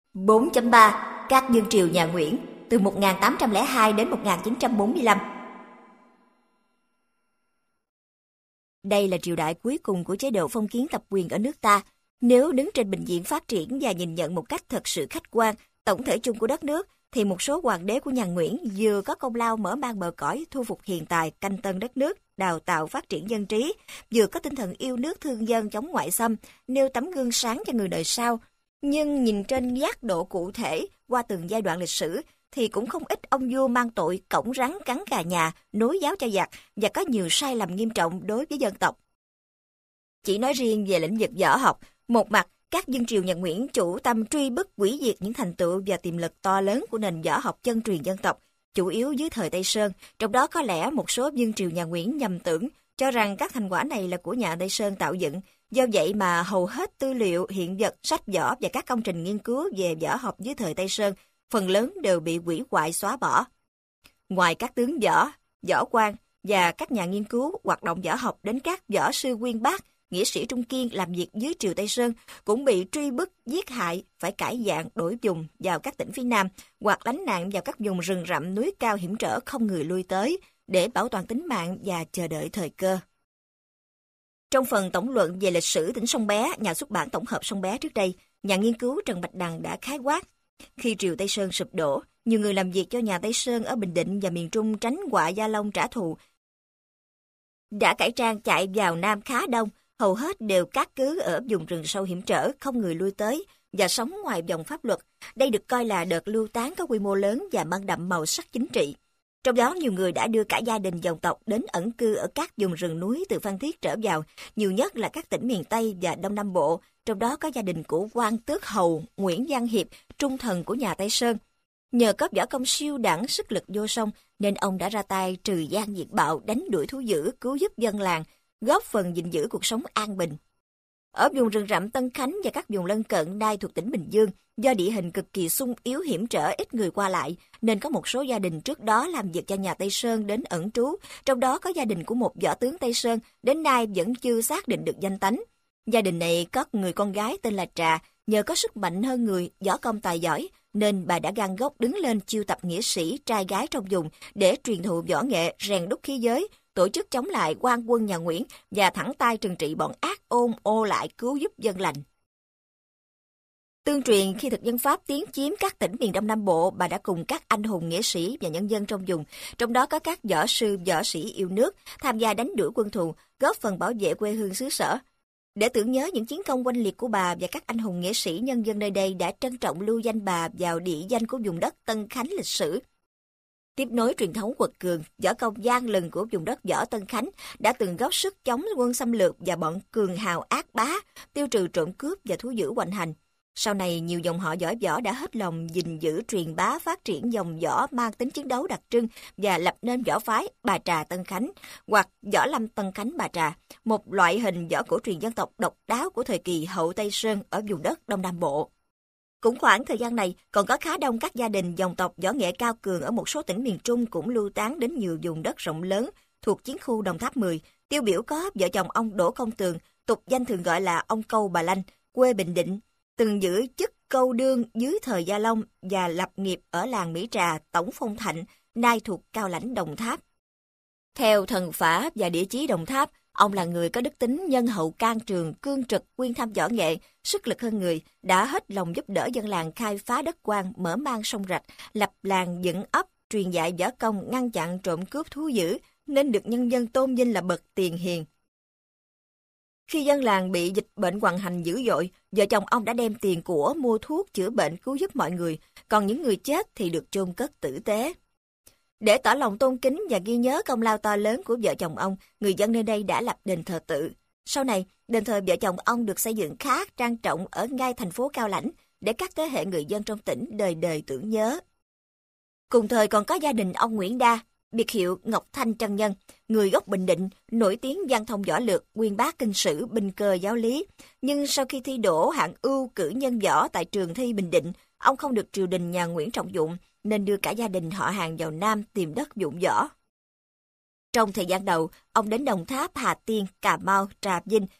4.3 Các vương triều nhà Nguyễn từ 1802 đến 1945. Đây là triều đại cuối cùng của chế độ phong kiến tập quyền ở nước ta. Nếu đứng trên bình diện phát triển và nhìn nhận một cách thật sự khách quan tổng thể chung của đất nước, thì một số hoàng đế của nhà Nguyễn vừa có công lao mở mang bờ cõi, thu phục hiền tài, canh tân đất nước, đào tạo phát triển dân trí, vừa có tinh thần yêu nước thương dân chống ngoại xâm, nêu tấm gương sáng cho người đời sau. Nhưng nhìn trên giác độ cụ thể qua từng giai đoạn lịch sử, thì cũng không ít ông vua mang tội cổng rắn cắn gà nhà, nối giáo cho giặc và có nhiều sai lầm nghiêm trọng đối với dân tộc. Chỉ nói riêng về lĩnh vực võ học, một mặt, các vương triều nhà Nguyễn chủ tâm truy bức hủy diệt những thành tựu và tiềm lực to lớn của nền võ học chân truyền dân tộc, chủ yếu dưới thời Tây Sơn. Trong đó có lẽ một số vương triều nhà Nguyễn nhầm tưởng cho rằng các thành quả này là của nhà Tây Sơn tạo dựng. Do vậy mà hầu hết tư liệu, hiện vật, sách võ và các công trình nghiên cứu về võ học dưới thời Tây Sơn phần lớn đều bị hủy hoại xóa bỏ. Ngoài các tướng võ, võ quan và các nhà nghiên cứu hoạt động võ học đến các võ sư uyên bác, nghĩa sĩ trung kiên làm việc dưới triều Tây Sơn cũng bị truy bức, giết hại, phải cải dạng đổi vùng vào các tỉnh phía Nam hoặc lánh nạn vào các vùng rừng rậm núi cao hiểm trở không người lui tới để bảo toàn tính mạng và chờ đợi thời cơ. Trong phần tổng luận về lịch sử tỉnh Sông Bé, nhà xuất bản tổng hợp Sông Bé trước đây, nhà nghiên cứu Trần Bạch Đằng đã khái quát. Khi triều Tây Sơn sụp đổ, nhiều người làm việc cho nhà Tây Sơn ở Bình Định và miền Trung tránh họa Gia Long trả thù đã cải trang chạy vào Nam khá đông, hầu hết đều cát cứ ở vùng rừng sâu hiểm trở, không người lui tới và sống ngoài vòng pháp luật. Đây được coi là đợt lưu tán có quy mô lớn và mang đậm màu sắc chính trị. Trong đó nhiều người đã đưa cả gia đình dòng tộc đến ẩn cư ở các vùng rừng núi từ Phan Thiết trở vào, nhiều nhất là các tỉnh miền Tây và Đông Nam Bộ, trong đó có gia đình của quan tước hầu Nguyễn Văn Hiệp, trung thần của nhà Tây Sơn. Nhờ có võ công siêu đẳng, sức lực vô song, nên ông đã ra tay trừ gian diệt bạo, đánh đuổi thú dữ, cứu giúp dân làng, góp phần gìn giữ cuộc sống an bình. Ở vùng rừng rậm Tân Khánh và các vùng lân cận nay thuộc tỉnh Bình Dương, do địa hình cực kỳ xung yếu hiểm trở, ít người qua lại, nên có một số gia đình trước đó làm việc cho nhà Tây Sơn đến ẩn trú, trong đó có gia đình của một võ tướng Tây Sơn, đến nay vẫn chưa xác định được danh tánh. Gia đình này có người con gái tên là Trà, nhờ có sức mạnh hơn người, võ công tài giỏi, nên bà đã gan góc đứng lên chiêu tập nghĩa sĩ trai gái trong vùng để truyền thụ võ nghệ, rèn đúc khí giới, tổ chức chống lại quan quân nhà Nguyễn và thẳng tay trừng trị bọn ác ôn ô lại cứu giúp dân lành. Tương truyền khi thực dân Pháp tiến chiếm các tỉnh miền Đông Nam Bộ, bà đã cùng các anh hùng nghĩa sĩ và nhân dân trong vùng, trong đó có các võ sư, võ sĩ yêu nước, tham gia đánh đuổi quân thù, góp phần bảo vệ quê hương xứ sở. Để tưởng nhớ những chiến công oanh liệt của bà và các anh hùng nghĩa sĩ, nhân dân nơi đây đã trân trọng lưu danh bà vào địa danh của vùng đất Tân Khánh lịch sử. Tiếp nối truyền thống quật cường, võ công gian lừng của vùng đất võ Tân Khánh đã từng góp sức chống quân xâm lược và bọn cường hào ác bá, tiêu trừ trộm cướp và thú dữ hoành hành. Sau này, nhiều dòng họ giỏi võ đã hết lòng gìn giữ, truyền bá, phát triển dòng võ mang tính chiến đấu đặc trưng và lập nên võ phái Bà Trà Tân Khánh hoặc Võ Lâm Tân Khánh Bà Trà, một loại hình võ cổ truyền dân tộc độc đáo của thời kỳ hậu Tây Sơn ở vùng đất Đông Nam Bộ. Cũng khoảng thời gian này, còn có khá đông các gia đình dòng tộc võ nghệ cao cường ở một số tỉnh miền Trung cũng lưu tán đến nhiều vùng đất rộng lớn thuộc chiến khu Đồng Tháp 10. Tiêu biểu có vợ chồng ông Đỗ Công Tường, tục danh thường gọi là ông Câu Bà Lanh, quê Bình Định, từng giữ chức câu đương dưới thời Gia Long và lập nghiệp ở làng Mỹ Trà, Tổng Phong Thạnh, nay thuộc Cao Lãnh Đồng Tháp. Theo thần phả và địa chí Đồng Tháp, ông là người có đức tính nhân hậu can trường, cương trực, quyên tham võ nghệ, sức lực hơn người, đã hết lòng giúp đỡ dân làng khai phá đất quan, mở mang sông rạch, lập làng dựng ấp, truyền dạy võ công, ngăn chặn trộm cướp thú dữ, nên được nhân dân tôn vinh là bậc tiền hiền. Khi dân làng bị dịch bệnh hoành hành dữ dội, vợ chồng ông đã đem tiền của mua thuốc chữa bệnh cứu giúp mọi người, còn những người chết thì được chôn cất tử tế. Để tỏ lòng tôn kính và ghi nhớ công lao to lớn của vợ chồng ông, người dân nơi đây đã lập đền thờ tự. Sau này, đền thờ vợ chồng ông được xây dựng khá trang trọng ở ngay thành phố Cao Lãnh để các thế hệ người dân trong tỉnh đời đời tưởng nhớ. Cùng thời còn có gia đình ông Nguyễn Đa, biệt hiệu Ngọc Thanh Chân Nhân, người gốc Bình Định, nổi tiếng văn thông võ lược, uyên bác kinh sử, binh cơ giáo lý. Nhưng sau khi thi đỗ hạng ưu cử nhân võ tại trường thi Bình Định, ông không được triều đình nhà Nguyễn trọng dụng, nên đưa cả gia đình họ hàng vào Nam tìm đất dụng võ. Trong thời gian đầu, ông đến Đồng Tháp, Hà Tiên, Cà Mau, Trà Vinh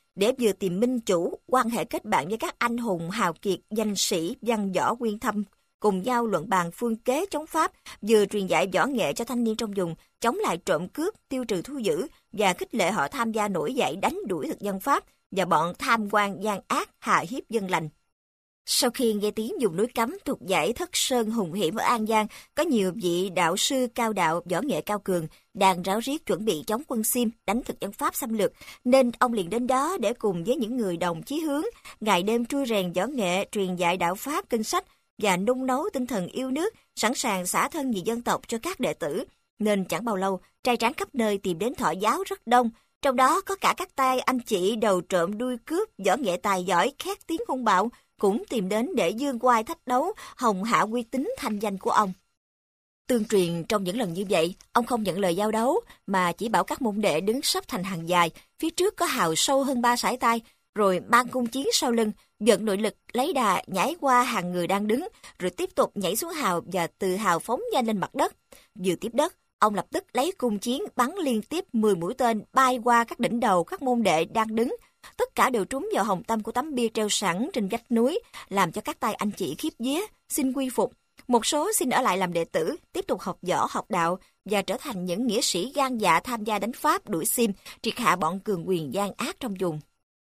để vừa tìm minh chủ, quan hệ kết bạn với các anh hùng hào kiệt, danh sĩ, văn võ quyên thâm, cùng nhau luận bàn phương kế chống Pháp, vừa truyền dạy võ nghệ cho thanh niên trong vùng, chống lại trộm cướp, tiêu trừ thú dữ và khích lệ họ tham gia nổi dậy đánh đuổi thực dân Pháp và bọn tham quan gian ác hà hiếp dân lành. Sau khi nghe tiếng vùng núi Cấm thuộc dãy Thất Sơn hùng hiểm ở An Giang, có nhiều vị đạo sư cao đạo võ nghệ cao cường đang ráo riết chuẩn bị chống quân Xiêm đánh thực dân Pháp xâm lược, nên ông liền đến đó để cùng với những người đồng chí hướng ngày đêm trui rèn võ nghệ, truyền dạy đạo pháp kinh sách và nung nấu tinh thần yêu nước, sẵn sàng xả thân vì dân tộc cho các đệ tử. Nên chẳng bao lâu, trai tráng khắp nơi tìm đến thọ giáo rất đông, trong đó có cả các tay anh chị đầu trộm đuôi cướp, võ nghệ tài giỏi, khét tiếng hung bạo, cũng tìm đến để dương oai thách đấu, hồng hạ uy tín thanh danh của ông. Tương truyền trong những lần như vậy, ông không nhận lời giao đấu, mà chỉ bảo các môn đệ đứng sắp thành hàng dài, phía trước có hào sâu hơn 3 sải tay, rồi mang cung chiến sau lưng, vận nội lực lấy đà nhảy qua hàng người đang đứng, rồi tiếp tục nhảy xuống hào và từ hào phóng nhanh lên mặt đất. Vừa tiếp đất, ông lập tức lấy cung chiến bắn liên tiếp 10 mũi tên bay qua các đỉnh đầu các môn đệ đang đứng. Tất cả đều trúng vào hồng tâm của tấm bia treo sẵn trên vách núi, làm cho các tay anh chị khiếp vía, xin quy phục. Một số xin ở lại làm đệ tử, tiếp tục học võ học đạo và trở thành những nghĩa sĩ gan dạ tham gia đánh Pháp đuổi Xiêm, triệt hạ bọn cường quyền gian ác trong vùng.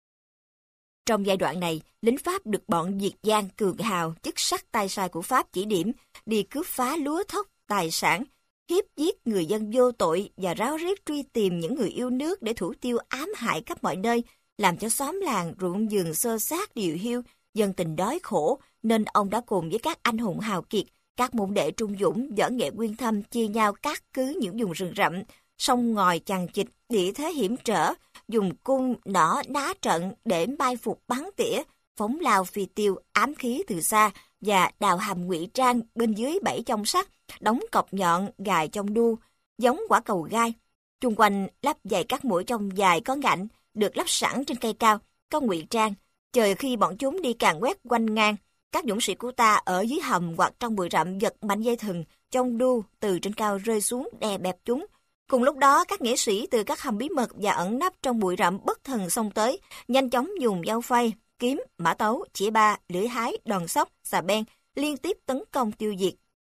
Trong giai đoạn này, lính Pháp được bọn Việt Giang cường hào, chức sắc tay sai của Pháp chỉ điểm, đi cướp phá lúa thóc, tài sản, hiếp giết người dân vô tội và ráo riết truy tìm những người yêu nước để thủ tiêu ám hại khắp mọi nơi, làm cho xóm làng ruộng vườn xơ xác điều hiu, dân tình đói khổ, nên ông đã cùng với các anh hùng hào kiệt, các môn đệ trung dũng, võ nghệ uyên thâm chia nhau cát cứ những vùng rừng rậm, sông ngòi chằng chịt, địa thế hiểm trở, dùng cung nỏ ná trận để mai phục bắn tỉa, phóng lao phi tiêu, ám khí từ xa và đào hầm ngụy trang bên dưới bẫy trong sắt, đóng cọc nhọn gài trong đu, giống quả cầu gai. Chung quanh lắp dày các mũi trong dài có ngạnh, được lắp sẵn trên cây cao, có ngụy trang. Chờ khi bọn chúng đi càn quét quanh ngang, các dũng sĩ của ta ở dưới hầm hoặc trong bụi rậm giật mạnh dây thừng trong đu từ trên cao rơi xuống đè bẹp chúng. Cùng lúc đó, các nghĩa sĩ từ các hầm bí mật và ẩn nấp trong bụi rậm bất thần xông tới, nhanh chóng dùng dao phay, kiếm, mã tấu, chĩa ba, lưỡi hái, đòn sóc, xà beng liên tiếp tấn công tiêu diệt.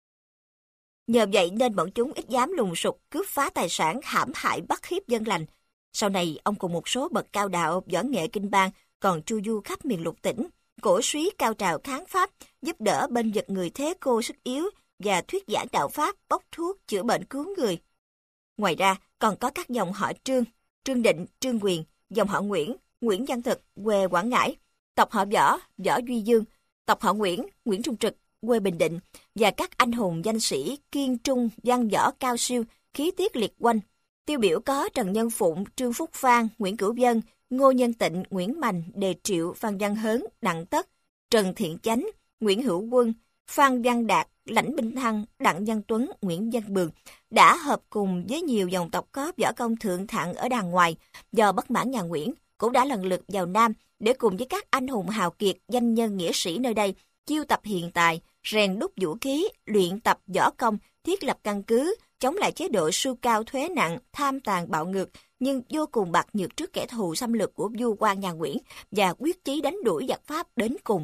Nhờ vậy nên bọn chúng ít dám lùng sục, cướp phá tài sản, hãm hại bắt hiếp dân lành. Sau này, ông cùng một số bậc cao đạo võ nghệ kinh bang còn chu du khắp miền lục tỉnh, cổ suý cao trào kháng Pháp, giúp đỡ bên vực người thế cô sức yếu và thuyết giảng đạo Pháp, bốc thuốc, chữa bệnh cứu người. Ngoài ra, còn có các dòng họ Trương, Trương Định, Trương Quyền, dòng họ Nguyễn, Nguyễn Văn Thực, quê Quảng Ngãi, tộc họ Võ, Võ Duy Dương, tộc họ Nguyễn, Nguyễn Trung Trực, quê Bình Định, và các anh hùng danh sĩ kiên trung, văn võ cao siêu, khí tiết liệt oanh. Tiêu biểu có Trần Nhân Phụng, Trương Phúc Phan, Nguyễn Cửu Vân, Ngô Nhân Tịnh, Nguyễn Mạnh, Đề Triệu, Phan Văn Hớn, Đặng Tất, Trần Thiện Chánh, Nguyễn Hữu Quân, Phan Văn Đạt, Lãnh Binh Thăng, Đặng Văn Tuấn, Nguyễn Văn Bường đã hợp cùng với nhiều dòng tộc có võ công thượng thặng ở đàng ngoài, do bất mãn nhà Nguyễn cũng đã lần lượt vào Nam để cùng với các anh hùng hào kiệt, danh nhân nghĩa sĩ nơi đây chiêu tập hiện tài, rèn đúc vũ khí, luyện tập võ công, thiết lập căn cứ, chống lại chế độ sưu cao thuế nặng, tham tàn bạo ngược, nhưng vô cùng bạc nhược trước kẻ thù xâm lược của vua quan nhà Nguyễn và quyết chí đánh đuổi giặc Pháp đến cùng.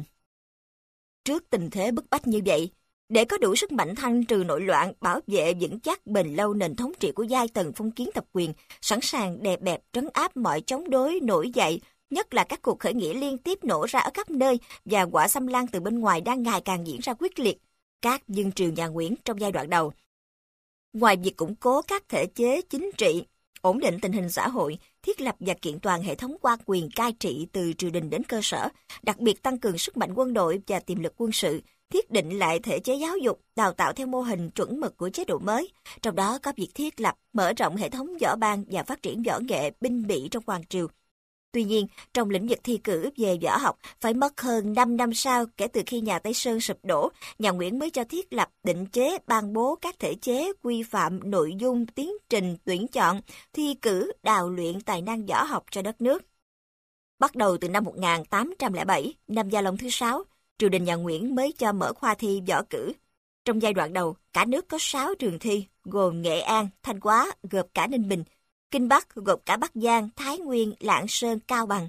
Trước tình thế bức bách như vậy, để có đủ sức mạnh thanh trừ nội loạn, bảo vệ vững chắc bền lâu nền thống trị của giai tầng phong kiến tập quyền, sẵn sàng đè bẹp trấn áp mọi chống đối nổi dậy, nhất là các cuộc khởi nghĩa liên tiếp nổ ra ở khắp nơi và quả xâm lăng từ bên ngoài đang ngày càng diễn ra quyết liệt. Các vương triều nhà Nguyễn trong giai đoạn đầu, ngoài việc củng cố các thể chế chính trị, ổn định tình hình xã hội, thiết lập và kiện toàn hệ thống quan quyền cai trị từ triều đình đến cơ sở, đặc biệt tăng cường sức mạnh quân đội và tiềm lực quân sự, thiết định lại thể chế giáo dục, đào tạo theo mô hình chuẩn mực của chế độ mới, trong đó có việc thiết lập, mở rộng hệ thống võ ban và phát triển võ nghệ binh bị trong hoàng triều. Tuy nhiên, trong lĩnh vực thi cử về võ học, phải mất hơn 5 năm sau kể từ khi nhà Tây Sơn sụp đổ, nhà Nguyễn mới cho thiết lập, định chế, ban bố các thể chế, quy phạm, nội dung, tiến trình, tuyển chọn, thi cử, đào luyện tài năng võ học cho đất nước. Bắt đầu từ năm 1807, năm Gia Long thứ 6, triều đình nhà Nguyễn mới cho mở khoa thi võ cử. Trong giai đoạn đầu, cả nước có 6 trường thi, gồm Nghệ An, Thanh Hóa, gộp cả Ninh Bình, Kinh Bắc gồm cả Bắc Giang, Thái Nguyên, Lạng Sơn, Cao Bằng,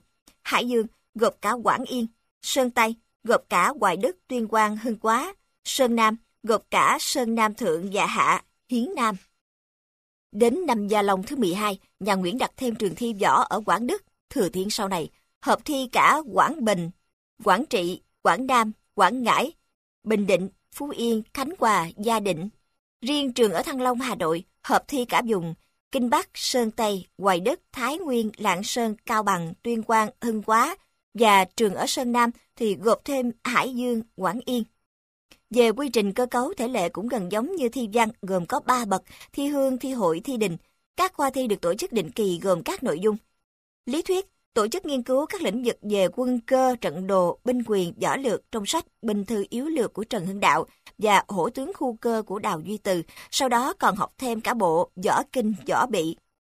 Hải Dương gộp cả Quảng Yên, Sơn Tây gộp cả Hoài Đức, Tuyên Quang, Hưng Quá, Sơn Nam gộp cả Sơn Nam Thượng và Hạ, Hiến Nam. Đến năm Gia Long thứ 12, nhà Nguyễn đặt thêm trường thi võ ở Quảng Đức. Thừa Thiên sau này hợp thi cả Quảng Bình, Quảng Trị, Quảng Nam, Quảng Ngãi, Bình Định, Phú Yên, Khánh Hòa, Gia Định. Riêng trường ở Thăng Long, Hà Nội hợp thi cả vùng Kinh Bắc, Sơn Tây, Hoài Đức, Thái Nguyên, Lạng Sơn, Cao Bằng, Tuyên Quang, Hưng Quá, và trường ở Sơn Nam thì gộp thêm Hải Dương, Quảng Yên. Về quy trình cơ cấu thể lệ cũng gần giống như thi văn, gồm có 3 bậc: thi hương, thi hội, thi đình. Các khoa thi được tổ chức định kỳ gồm các nội dung: lý thuyết, tổ chức nghiên cứu các lĩnh vực về quân cơ, trận đồ, binh quyền, võ lược trong sách Binh thư yếu lược của Trần Hưng Đạo và Hổ tướng khu cơ của Đào Duy Từ. Sau đó còn học thêm cả bộ võ kinh, võ bị.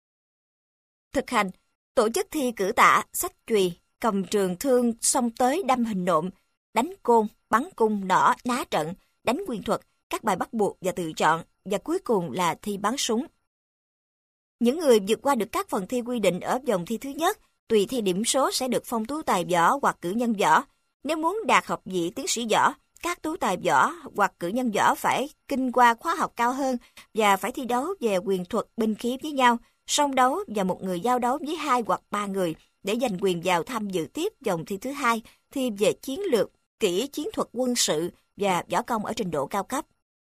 Thực hành, tổ chức thi cử tạ, sách chùy, cầm trường thương, xông tới đâm hình nộm, đánh côn, bắn cung, nỏ, ná trận, đánh quyền thuật, các bài bắt buộc và tự chọn, và cuối cùng là thi bắn súng. Những người vượt qua được các phần thi quy định ở vòng thi thứ nhất, tùy theo điểm số sẽ được phong tú tài võ hoặc cử nhân võ. Nếu muốn đạt học vị tiến sĩ võ, các tú tài võ hoặc cử nhân võ phải kinh qua khóa học cao hơn và phải thi đấu về quyền thuật, binh khí với nhau, song đấu và một người giao đấu với 2 hoặc 3 người để giành quyền vào tham dự tiếp vòng thi thứ hai, thi về chiến lược, kỹ chiến thuật quân sự và võ công ở trình độ cao cấp.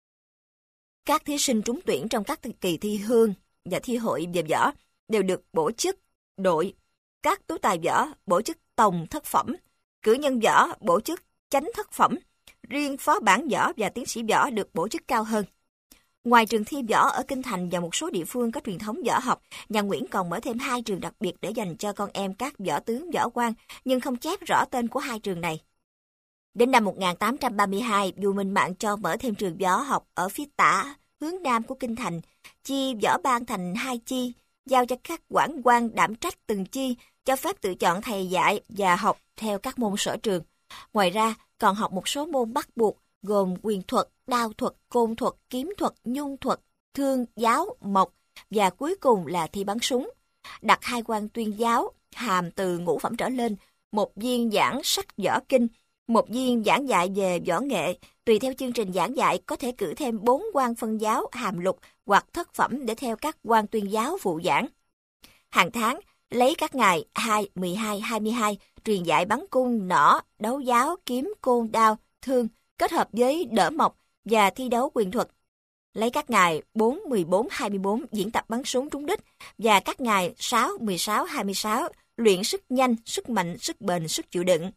Các thí sinh trúng tuyển trong các kỳ thi hương và thi hội về võ đều được bổ chức đội. Các tú tài võ bổ chức tổng thất phẩm, cử nhân võ bổ chức chánh thất phẩm. Riêng phó bản võ và tiến sĩ võ được bổ chức cao hơn. Ngoài trường thi võ ở Kinh Thành và một số địa phương có truyền thống võ học, nhà Nguyễn còn mở thêm 2 trường đặc biệt để dành cho con em các võ tướng, võ quan, nhưng không chép rõ tên của 2 trường này. Đến năm 1832, vua Minh Mạng cho mở thêm trường võ học ở phía tả, hướng nam của Kinh Thành, chia võ ban thành 2 chi, giao cho các quản quan đảm trách từng chi, cho phép tự chọn thầy dạy và học theo các môn sở trường. Ngoài ra, còn học một số môn bắt buộc gồm quyền thuật, đao thuật, côn thuật, kiếm thuật, nhung thuật, thương, giáo, mộc và cuối cùng là thi bắn súng. Đặt 2 quan tuyên giáo, hàm từ ngũ phẩm trở lên, 1 viên giảng sách võ kinh, 1 viên giảng dạy về võ nghệ. Tùy theo chương trình giảng dạy có thể cử thêm 4 quan phân giáo, hàm lục hoặc thất phẩm để theo các quan tuyên giáo phụ giảng. Hàng tháng, lấy các ngày 2, 12, 22 truyền dạy bắn cung, nỏ, đấu giáo, kiếm, côn, đao, thương, kết hợp với đỡ mộc và thi đấu quyền thuật. Lấy các ngày 4, 14, 24 diễn tập bắn súng trúng đích và các ngày 6, 16, 26 luyện sức nhanh, sức mạnh, sức bền, sức chịu đựng.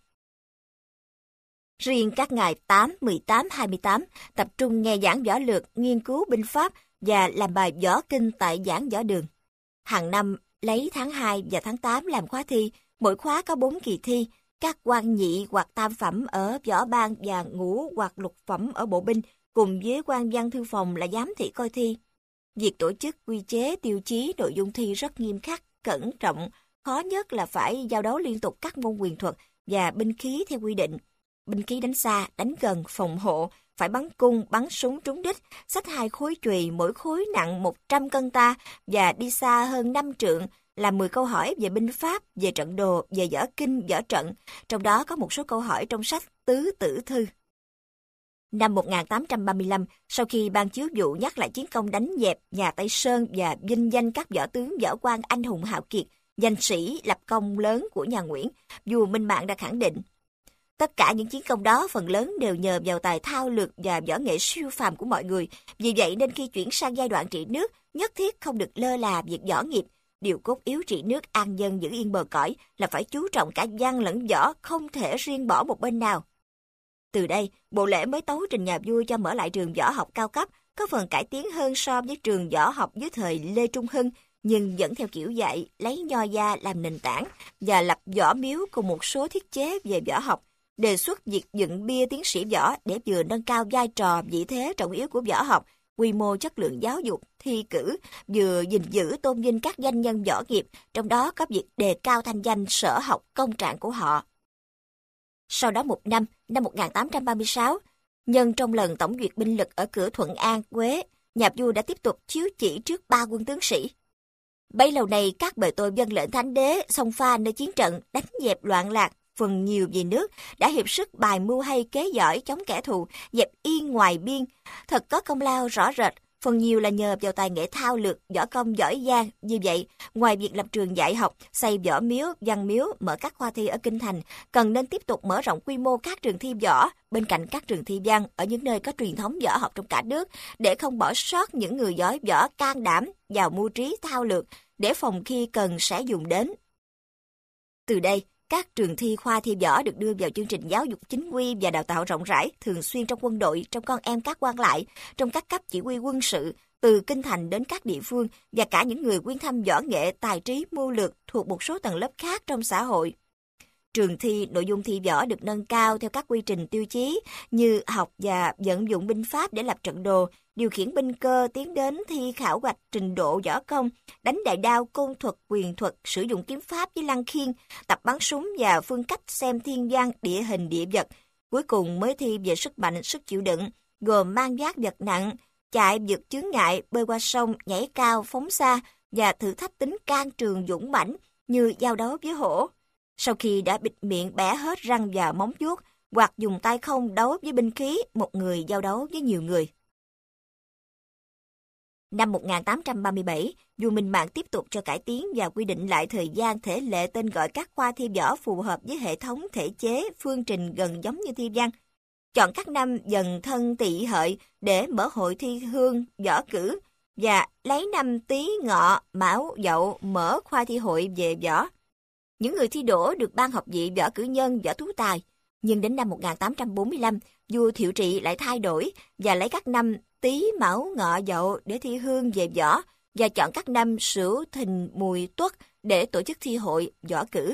Riêng các ngày 8, 18, 28 tập trung nghe giảng võ lược, nghiên cứu binh pháp và làm bài võ kinh tại giảng võ đường. Hàng năm lấy tháng 2 và tháng 8 làm khóa thi, mỗi khóa có 4 kỳ thi. Các quan nhị hoặc tam phẩm ở võ ban và ngũ hoặc lục phẩm ở bộ binh cùng với quan văn thư phòng là giám thị coi thi. Việc tổ chức quy chế, tiêu chí, nội dung thi rất nghiêm khắc, cẩn trọng. Khó nhất là phải giao đấu liên tục các môn quyền thuật và binh khí theo quy định. Binh khí đánh xa, đánh gần, phòng hộ, phải bắn cung, bắn súng trúng đích, xách 2 khối chùy, mỗi khối nặng 100 cân ta và đi xa hơn 5 trượng, làm 10 câu hỏi về binh pháp, về trận đồ, về võ kinh, võ trận, trong đó có một số câu hỏi trong sách Tứ Tử Thư. Năm 1835, sau khi ban chiếu vụ nhắc lại chiến công đánh dẹp nhà Tây Sơn và vinh danh các võ tướng võ quan anh hùng hào kiệt, danh sĩ lập công lớn của nhà Nguyễn, vua Minh Mạng đã khẳng định: tất cả những chiến công đó phần lớn đều nhờ vào tài thao lược và võ nghệ siêu phàm của mọi người. Vì vậy nên khi chuyển sang giai đoạn trị nước, nhất thiết không được lơ là việc võ nghiệp. Điều cốt yếu trị nước an dân giữ yên bờ cõi là phải chú trọng cả văn lẫn võ, không thể riêng bỏ một bên nào. Từ đây, bộ lễ mới tấu trình nhà vua cho mở lại trường võ học cao cấp, có phần cải tiến hơn so với trường võ học dưới thời Lê Trung Hưng, nhưng vẫn theo kiểu dạy lấy nho gia làm nền tảng và lập võ miếu cùng một số thiết chế về võ học. Đề xuất việc dựng bia tiến sĩ võ để vừa nâng cao vai trò, vị thế trọng yếu của võ học, quy mô chất lượng giáo dục, thi cử, vừa gìn giữ tôn vinh các danh nhân võ nghiệp, trong đó có việc đề cao thanh danh sở học công trạng của họ. Sau đó một năm, năm 1836, nhân trong lần tổng duyệt binh lực ở cửa Thuận An, Quế, nhà vua đã tiếp tục chiếu chỉ trước 3 quân tướng sĩ. Bấy lâu nay các bề tôi vâng lệnh thánh đế xông pha nơi chiến trận, đánh dẹp loạn lạc, phần nhiều vì nước, đã hiệp sức bài mưu hay kế giỏi chống kẻ thù, dẹp yên ngoài biên, thật có công lao rõ rệt. Phần nhiều là nhờ vào tài nghệ thao lược, võ công giỏi giang. Như vậy, ngoài việc lập trường dạy học, xây võ miếu, văn miếu, mở các khoa thi ở kinh thành, cần nên tiếp tục mở rộng quy mô các trường thi võ bên cạnh các trường thi văn ở những nơi có truyền thống võ học trong cả nước, để không bỏ sót những người giỏi võ can đảm vào mưu trí thao lược, để phòng khi cần sẽ dùng đến. Từ đây, các trường thi khoa thi võ được đưa vào chương trình giáo dục chính quy và đào tạo rộng rãi, thường xuyên trong quân đội, trong con em các quan lại, trong các cấp chỉ huy quân sự, từ kinh thành đến các địa phương và cả những người quyên thâm võ nghệ, tài trí, mưu lược thuộc một số tầng lớp khác trong xã hội. Trường thi, nội dung thi võ được nâng cao theo các quy trình tiêu chí như học và vận dụng binh pháp để lập trận đồ, điều khiển binh cơ, tiến đến thi khảo hoạch trình độ võ công, đánh đại đao, côn thuật, quyền thuật, sử dụng kiếm pháp với lăng khiên, tập bắn súng và phương cách xem thiên văn, địa hình, địa vật. Cuối cùng mới thi về sức mạnh, sức chịu đựng, gồm mang vác vật nặng, chạy vượt chướng ngại, bơi qua sông, nhảy cao, phóng xa và thử thách tính can trường dũng mãnh như giao đấu với hổ. Sau khi đã bịt miệng bẻ hết răng và móng vuốt, hoặc dùng tay không đấu với binh khí, một người giao đấu với nhiều người. Năm 1837, vua Minh Mạng tiếp tục cho cải tiến và quy định lại thời gian, thể lệ, tên gọi các khoa thi võ phù hợp với hệ thống thể chế, phương trình gần giống như thi văn. Chọn các năm Dần Thân Tỵ Hợi để mở hội thi hương võ cử và lấy năm Tý Ngọ Mão Dậu mở khoa thi hội về võ. Những người thi đỗ được ban học vị võ cử nhân, võ tú tài. Nhưng đến năm 1845, vua Thiệu Trị lại thay đổi và lấy các năm Tý Mão Ngọ Dậu để thi hương về võ và chọn các năm Sửu Thìn Mùi Tuất để tổ chức thi hội võ cử.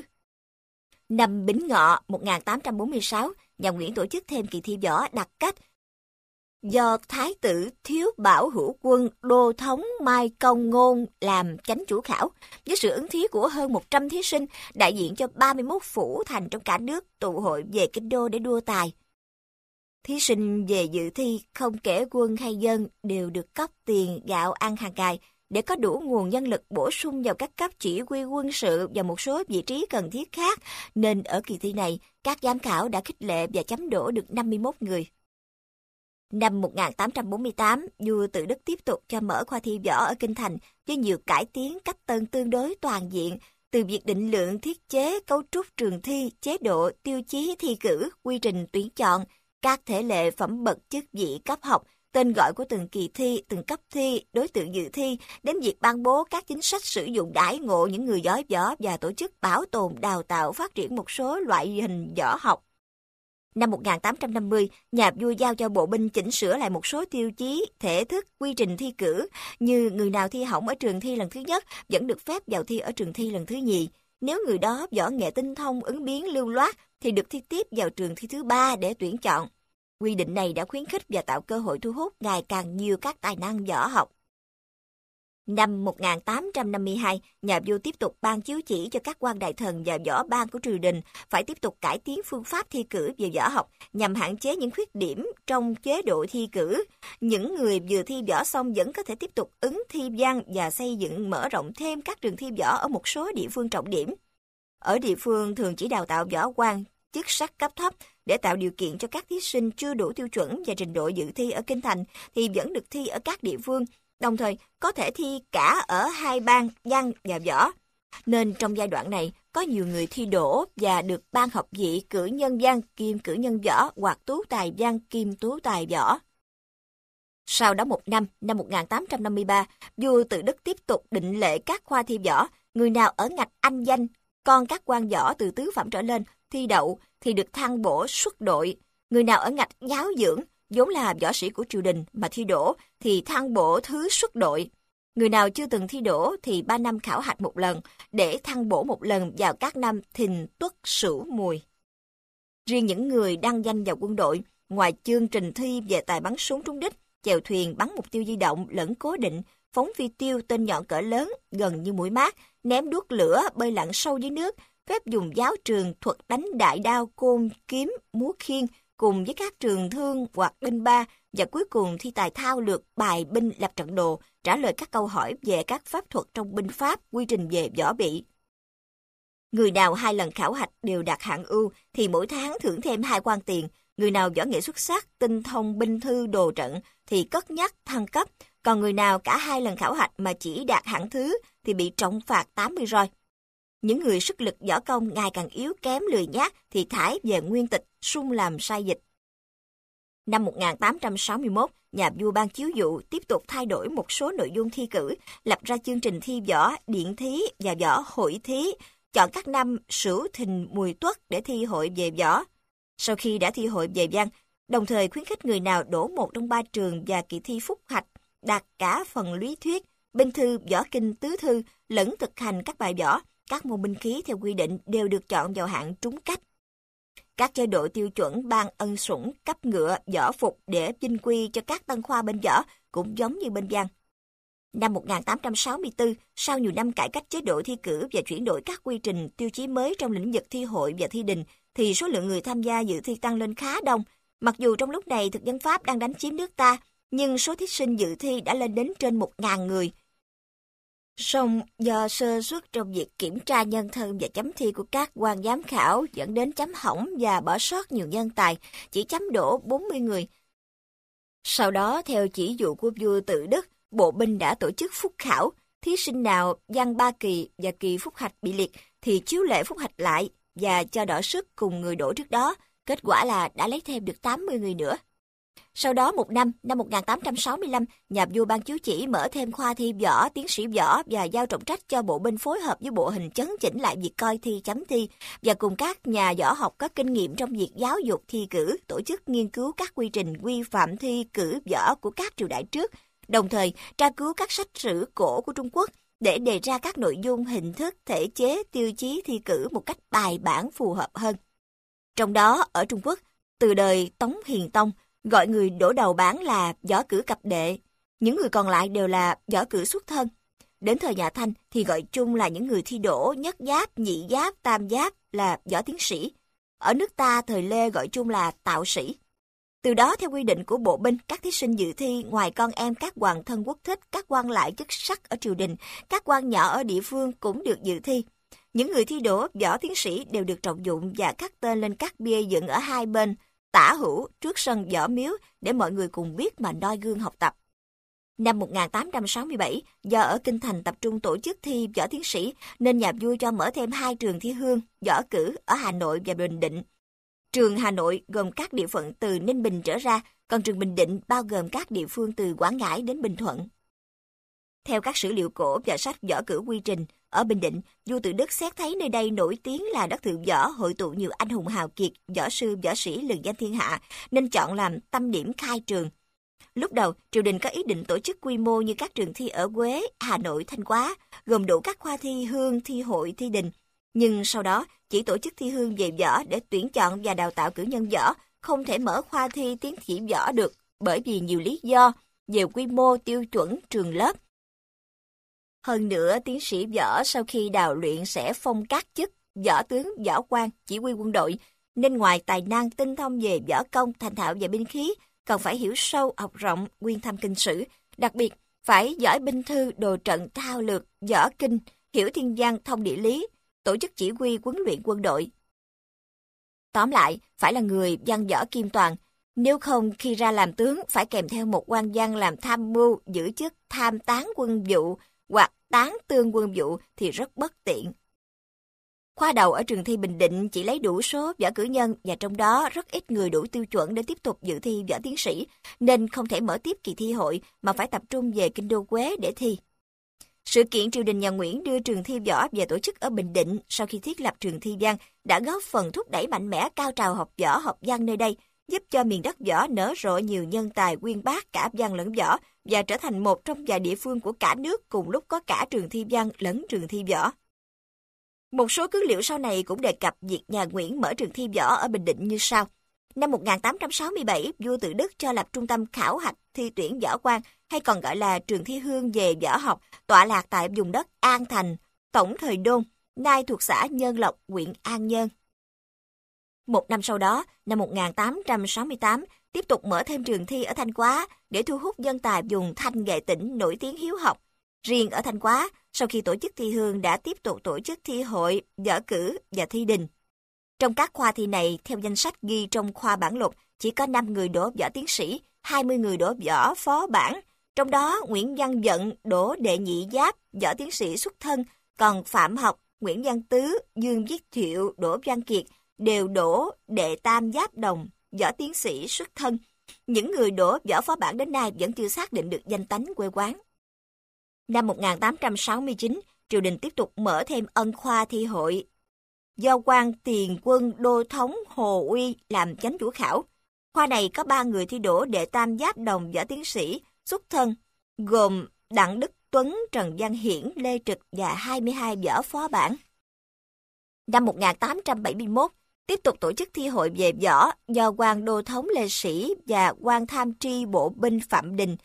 Năm Bính Ngọ 1846, nhà Nguyễn tổ chức thêm kỳ thi võ đặc cách do Thái tử Thiếu Bảo Hữu Quân Đô Thống Mai Công Ngôn làm chánh chủ khảo, với sự ứng thí của hơn 100 thí sinh đại diện cho 31 phủ thành trong cả nước tụ hội về kinh đô để đua tài. Thí sinh về dự thi không kể quân hay dân đều được cấp tiền gạo ăn hàng ngày để có đủ nguồn nhân lực bổ sung vào các cấp chỉ huy quân sự và một số vị trí cần thiết khác, nên ở kỳ thi này, các giám khảo đã khích lệ và chấm đỗ được 51 người. Năm 1848, vua Tự Đức tiếp tục cho mở khoa thi võ ở Kinh Thành với nhiều cải tiến cách tân tương đối toàn diện, từ việc định lượng, thiết chế, cấu trúc trường thi, chế độ, tiêu chí thi cử, quy trình tuyển chọn, các thể lệ phẩm bậc chức vị cấp học, tên gọi của từng kỳ thi, từng cấp thi, đối tượng dự thi, đến việc ban bố các chính sách sử dụng đãi ngộ những người giỏi võ và tổ chức bảo tồn, đào tạo, phát triển một số loại hình võ học. Năm 1850, nhà vua giao cho bộ binh chỉnh sửa lại một số tiêu chí, thể thức, quy trình thi cử, như người nào thi hỏng ở trường thi lần thứ nhất vẫn được phép vào thi ở trường thi lần thứ nhì. Nếu người đó võ nghệ tinh thông, ứng biến lưu loát thì được thi tiếp vào trường thi thứ 3 để tuyển chọn. Quy định này đã khuyến khích và tạo cơ hội thu hút ngày càng nhiều các tài năng võ học. Năm 1852, nhà vua tiếp tục ban chiếu chỉ cho các quan đại thần và võ ban của triều đình phải tiếp tục cải tiến phương pháp thi cử về võ học nhằm hạn chế những khuyết điểm trong chế độ thi cử. Những người vừa thi võ xong vẫn có thể tiếp tục ứng thi văn và xây dựng mở rộng thêm các trường thi võ ở một số địa phương trọng điểm. Ở địa phương thường chỉ đào tạo võ quan, chức sắc cấp thấp để tạo điều kiện cho các thí sinh chưa đủ tiêu chuẩn và trình độ dự thi ở Kinh Thành thì vẫn được thi ở các địa phương, đồng thời có thể thi cả ở hai ban văn và võ. Nên trong giai đoạn này, có nhiều người thi đỗ và được ban học vị cử nhân văn kiêm cử nhân võ hoặc tú tài văn kiêm tú tài võ. Sau đó một năm, năm 1853, vua Tự Đức tiếp tục định lệ các khoa thi võ. Người nào ở ngạch anh danh, con các quan võ từ tứ phẩm trở lên, thi đậu thì được thăng bổ xuất đội. Người nào ở ngạch giáo dưỡng, vốn là võ sĩ của triều đình mà thi đỗ thì thăng bổ thứ xuất đội. Người nào chưa từng thi đỗ thì 3 năm khảo hạch một lần để thăng bổ một lần vào các năm Thìn, Tuất, Sửu, Mùi. Riêng những người đăng danh vào quân đội, ngoài chương trình thi về tài bắn súng trúng đích, chèo thuyền bắn mục tiêu di động lẫn cố định, phóng phi tiêu tên nhọn cỡ lớn gần như mũi mát, ném đuốc lửa, bơi lặn sâu dưới nước, phép dùng giáo trường, thuật đánh đại đao, côn, kiếm, múa khiên, cùng với các trường thương hoặc binh ba, và cuối cùng thi tài thao lược, bài binh, lập trận đồ, trả lời các câu hỏi về các pháp thuật trong binh pháp, quy trình về võ bị. Người nào 2 lần khảo hạch đều đạt hạng ưu thì mỗi tháng thưởng thêm 2 quan tiền. Người nào võ nghệ xuất sắc, tinh thông binh thư đồ trận thì cất nhắc thăng cấp. Còn người nào cả 2 lần khảo hạch mà chỉ đạt hạng thứ thì bị trọng phạt 80 roi. Những người sức lực võ công ngày càng yếu kém lười nhác thì thải về nguyên tịch, sung làm sai dịch. Năm 1861, nhà vua ban chiếu dụ tiếp tục thay đổi một số nội dung thi cử, lập ra chương trình thi võ, điện thí và võ hội thí, chọn các năm Sửu Thìn Mùi Tuất để thi hội về võ. Sau khi đã thi hội về văn, đồng thời khuyến khích người nào đỗ một trong 3 trường và kỳ thi phúc hạch, đạt cả phần lý thuyết, binh thư, võ kinh, tứ thư, lẫn thực hành các bài võ, các môn binh khí theo quy định đều được chọn vào hạng trúng cách. Các chế độ tiêu chuẩn ban ân sủng, cấp ngựa, võ phục để vinh quy cho các tân khoa bên võ cũng giống như bên văn. Năm 1864, sau nhiều năm cải cách chế độ thi cử và chuyển đổi các quy trình tiêu chí mới trong lĩnh vực thi hội và thi đình, thì số lượng người tham gia dự thi tăng lên khá đông. Mặc dù trong lúc này thực dân Pháp đang đánh chiếm nước ta, nhưng số thí sinh dự thi đã lên đến trên 1.000 người. Song do sơ suất trong việc kiểm tra nhân thân và chấm thi của các quan giám khảo dẫn đến chấm hỏng và bỏ sót nhiều nhân tài, chỉ chấm đỗ 40 người. Sau đó, theo chỉ dụ của vua Tự Đức, bộ binh đã tổ chức phúc khảo. Thí sinh nào văn 3 kỳ và kỳ phúc hạch bị liệt thì chiếu lệ phúc hạch lại và cho đọ sức cùng người đỗ trước đó. Kết quả là đã lấy thêm được 80 người nữa. Sau đó một năm 1865, nhà vua ban chiếu chỉ mở thêm khoa thi võ, tiến sĩ võ và giao trọng trách cho bộ binh phối hợp với bộ hình chấn chỉnh lại việc coi thi, chấm thi và cùng các nhà võ học có kinh nghiệm trong việc giáo dục thi cử, tổ chức nghiên cứu các quy trình quy phạm thi cử võ của các triều đại trước, đồng thời tra cứu các sách sử cổ của Trung Quốc để đề ra các nội dung, hình thức, thể chế, tiêu chí thi cử một cách bài bản phù hợp hơn. Trong đó, ở Trung Quốc, từ đời Tống Hiền Tông, gọi người đổ đầu bảng là võ cử cập đệ, những người còn lại đều là võ cử xuất thân. Đến thời nhà Thanh thì gọi chung là những người thi đỗ nhất giáp, nhị giáp, tam giáp là võ tiến sĩ. Ở nước ta thời Lê gọi chung là tạo sĩ. Từ đó theo quy định của bộ binh, các thí sinh dự thi ngoài con em các hoàng thân quốc thích, các quan lại chức sắc ở triều đình, các quan nhỏ ở địa phương cũng được dự thi. Những người thi đỗ võ tiến sĩ đều được trọng dụng và khắc tên lên các bia dựng ở hai bên, tả hữu trước sân võ miếu để mọi người cùng biết mà noi gương học tập. Năm 1867, do ở Kinh Thành tập trung tổ chức thi võ tiến sĩ nên nhà vua cho mở thêm 2 trường thi hương, võ cử ở Hà Nội và Bình Định. Trường Hà Nội gồm các địa phận từ Ninh Bình trở ra, còn trường Bình Định bao gồm các địa phương từ Quảng Ngãi đến Bình Thuận. Theo các sử liệu cổ và sách võ cử quy trình, ở Bình Định, vua Tự Đức xét thấy nơi đây nổi tiếng là đất thượng võ, hội tụ nhiều anh hùng hào kiệt, võ sư, võ sĩ lừng danh thiên hạ, nên chọn làm tâm điểm khai trường. Lúc đầu, triều đình có ý định tổ chức quy mô như các trường thi ở Huế, Hà Nội, Thanh Hóa, gồm đủ các khoa thi hương, thi hội, thi đình. Nhưng sau đó, chỉ tổ chức thi hương về võ để tuyển chọn và đào tạo cử nhân võ, không thể mở khoa thi tiến sĩ võ được bởi vì nhiều lý do về quy mô, tiêu chuẩn, trường lớp. Hơn nữa, tiến sĩ võ sau khi đào luyện sẽ phong các chức võ tướng, võ quan, chỉ huy quân đội, nên ngoài tài năng tinh thông về võ công, thành thạo về binh khí, còn phải hiểu sâu, học rộng, nguyên thâm kinh sử, đặc biệt phải giỏi binh thư, đồ trận, thao lược, võ kinh, hiểu thiên văn, thông địa lý, tổ chức chỉ huy huấn luyện quân đội. Tóm lại, phải là người văn võ kim toàn, nếu không khi ra làm tướng phải kèm theo một quan văn làm tham mưu, giữ chức tham tán quân vụ hoặc tán tương quân vụ thì rất bất tiện. Khoa đầu ở trường thi Bình Định chỉ lấy đủ số võ cử nhân và trong đó rất ít người đủ tiêu chuẩn để tiếp tục dự thi võ tiến sĩ, nên không thể mở tiếp kỳ thi hội mà phải tập trung về kinh đô Huế để thi. Sự kiện triều đình nhà Nguyễn đưa trường thi võ về tổ chức ở Bình Định sau khi thiết lập trường thi văn đã góp phần thúc đẩy mạnh mẽ cao trào học võ học văn nơi đây, giúp cho miền đất võ nở rộ nhiều nhân tài uyên bác cả văn lẫn võ và trở thành một trong vài địa phương của cả nước cùng lúc có cả trường thi văn lẫn trường thi võ. Một số cứ liệu sau này cũng đề cập việc nhà Nguyễn mở trường thi võ ở Bình Định như sau. Năm 1867, vua Tự Đức cho lập trung tâm khảo hạch thi tuyển võ quan, hay còn gọi là trường thi hương về võ học, tọa lạc tại vùng đất An Thành, tổng thời Đôn, nay thuộc xã Nhân Lộc, huyện An Nhơn. Một năm sau đó, năm 1868, tiếp tục mở thêm trường thi ở Thanh Hóa để thu hút nhân tài vùng Thanh Nghệ tỉnh nổi tiếng hiếu học. Riêng ở Thanh Hóa, sau khi tổ chức thi hương đã tiếp tục tổ chức thi hội, võ cử và thi đình. Trong các khoa thi này, theo danh sách ghi trong khoa bản lục, chỉ có 5 người đỗ võ tiến sĩ, 20 người đỗ võ phó bản. Trong đó, Nguyễn Văn Dận đỗ đệ nhị giáp, võ tiến sĩ xuất thân, còn Phạm Học, Nguyễn Văn Tứ, Dương Viết Thiệu, Đỗ Văn Kiệt đều đỗ đệ tam giáp đồng, võ tiến sĩ xuất thân. Những người đỗ võ phó bản đến nay vẫn chưa xác định được danh tánh quê quán. Năm 1869, triều đình tiếp tục mở thêm ân khoa thi hội, do quan tiền quân đô thống Hồ Uy làm chánh chủ khảo. Khoa này có 3 người thi đỗ đệ tam giáp đồng võ tiến sĩ xuất thân, gồm Đặng Đức Tuấn, Trần Văn Hiển, Lê Trực và 22 võ phó bản. Năm 1871, tiếp tục tổ chức thi hội về võ do quan đô thống Lê Sĩ và quan tham tri bộ binh Phạm Đình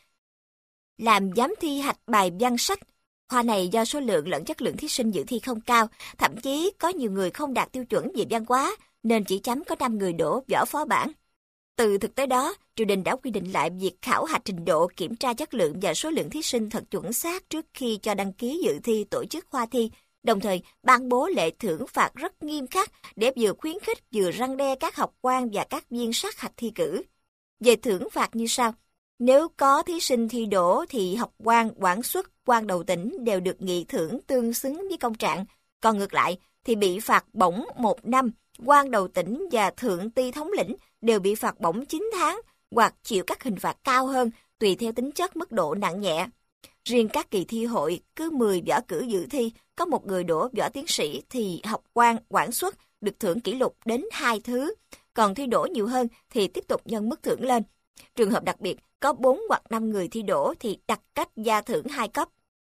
làm giám thi hạch bài văn sách. Khoa này do số lượng lẫn chất lượng thí sinh dự thi không cao, thậm chí có nhiều người không đạt tiêu chuẩn về văn hóa, nên chỉ chấm có 5 người đỗ võ phó bản. Từ thực tế đó, triều đình đã quy định lại việc khảo hạch trình độ, kiểm tra chất lượng và số lượng thí sinh thật chuẩn xác trước khi cho đăng ký dự thi tổ chức khoa thi, đồng thời ban bố lệ thưởng phạt rất nghiêm khắc để vừa khuyến khích vừa răn đe các học quan và các viên sát hạch thi cử. Về thưởng phạt như sau: nếu có thí sinh thi đỗ thì học quan, quản suất, quan đầu tỉnh đều được nghị thưởng tương xứng với công trạng. Còn ngược lại thì bị phạt bổng 1 năm, quan đầu tỉnh và thượng ty thống lĩnh đều bị phạt bổng 9 tháng hoặc chịu các hình phạt cao hơn tùy theo tính chất mức độ nặng nhẹ. Riêng các kỳ thi hội, cứ 10 võ cử dự thi có 1 người đỗ võ tiến sĩ thì học quan, quản suất được thưởng kỷ lục đến 2 thứ. Còn thi đỗ nhiều hơn thì tiếp tục nhân mức thưởng lên. Trường hợp đặc biệt, có 4 hoặc 5 người thi đỗ thì đặc cách gia thưởng 2 cấp.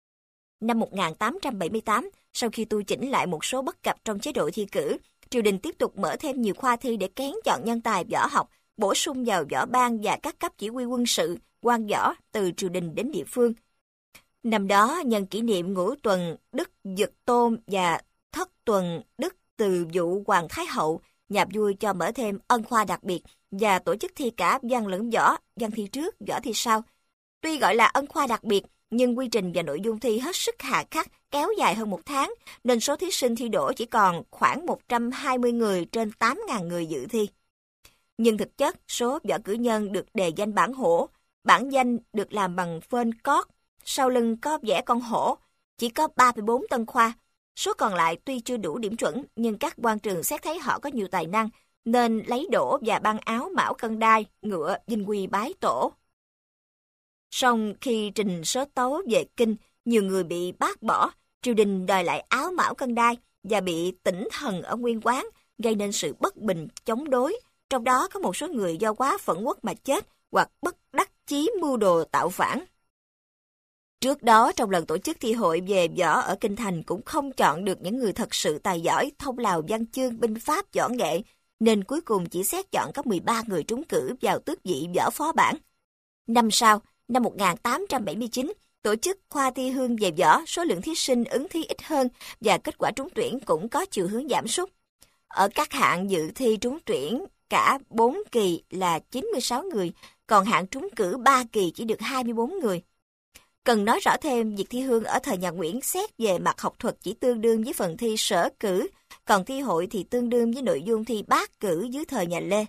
Năm 1878, sau khi tu chỉnh lại một số bất cập trong chế độ thi cử, triều đình tiếp tục mở thêm nhiều khoa thi để kén chọn nhân tài võ học, bổ sung vào võ ban và các cấp chỉ huy quân sự, quan võ từ triều đình đến địa phương. Năm đó, nhân kỷ niệm Ngũ Tuần Đức Dực Tôn và Thất Tuần Đức Từ Dụ Hoàng Thái Hậu, nhà vua cho mở thêm ân khoa đặc biệt và tổ chức thi cả văn lẫn võ, văn thi trước, võ thi sau. Tuy gọi là ân khoa đặc biệt, nhưng quy trình và nội dung thi hết sức hà khắc, kéo dài hơn 1 tháng, nên số thí sinh thi đỗ chỉ còn khoảng 120 người trên 8.000 người dự thi. Nhưng thực chất, số võ cử nhân được đề danh bản hổ, bản danh được làm bằng phên cót, sau lưng có vẽ con hổ, chỉ có 34 tân khoa. Số còn lại tuy chưa đủ điểm chuẩn, nhưng các quan trường xét thấy họ có nhiều tài năng, nên lấy đỗ và ban áo mão cân đai, ngựa, vinh quy bái tổ. Song khi trình sớ tấu về kinh, nhiều người bị bác bỏ, triều đình đòi lại áo mão cân đai và bị tỉnh thần ở nguyên quán, gây nên sự bất bình chống đối. Trong đó có một số người do quá phẫn uất mà chết hoặc bất đắc chí mưu đồ tạo phản. Trước đó, trong lần tổ chức thi hội về võ ở Kinh Thành cũng không chọn được những người thật sự tài giỏi, thông lào văn chương, binh pháp, võ nghệ, nên cuối cùng chỉ xét chọn có 13 người trúng cử vào tước vị võ phó bản. Năm sau, năm 1879, tổ chức khoa thi hương về võ, số lượng thí sinh ứng thi ít hơn và kết quả trúng tuyển cũng có chiều hướng giảm sút. Ở các hạng dự thi trúng tuyển cả 4 kỳ là 96 người, còn hạng trúng cử 3 kỳ chỉ được 24 người. Cần nói rõ thêm, việc thi hương ở thời nhà Nguyễn xét về mặt học thuật chỉ tương đương với phần thi sở cử, còn thi hội thì tương đương với nội dung thi bát cử dưới thời nhà Lê.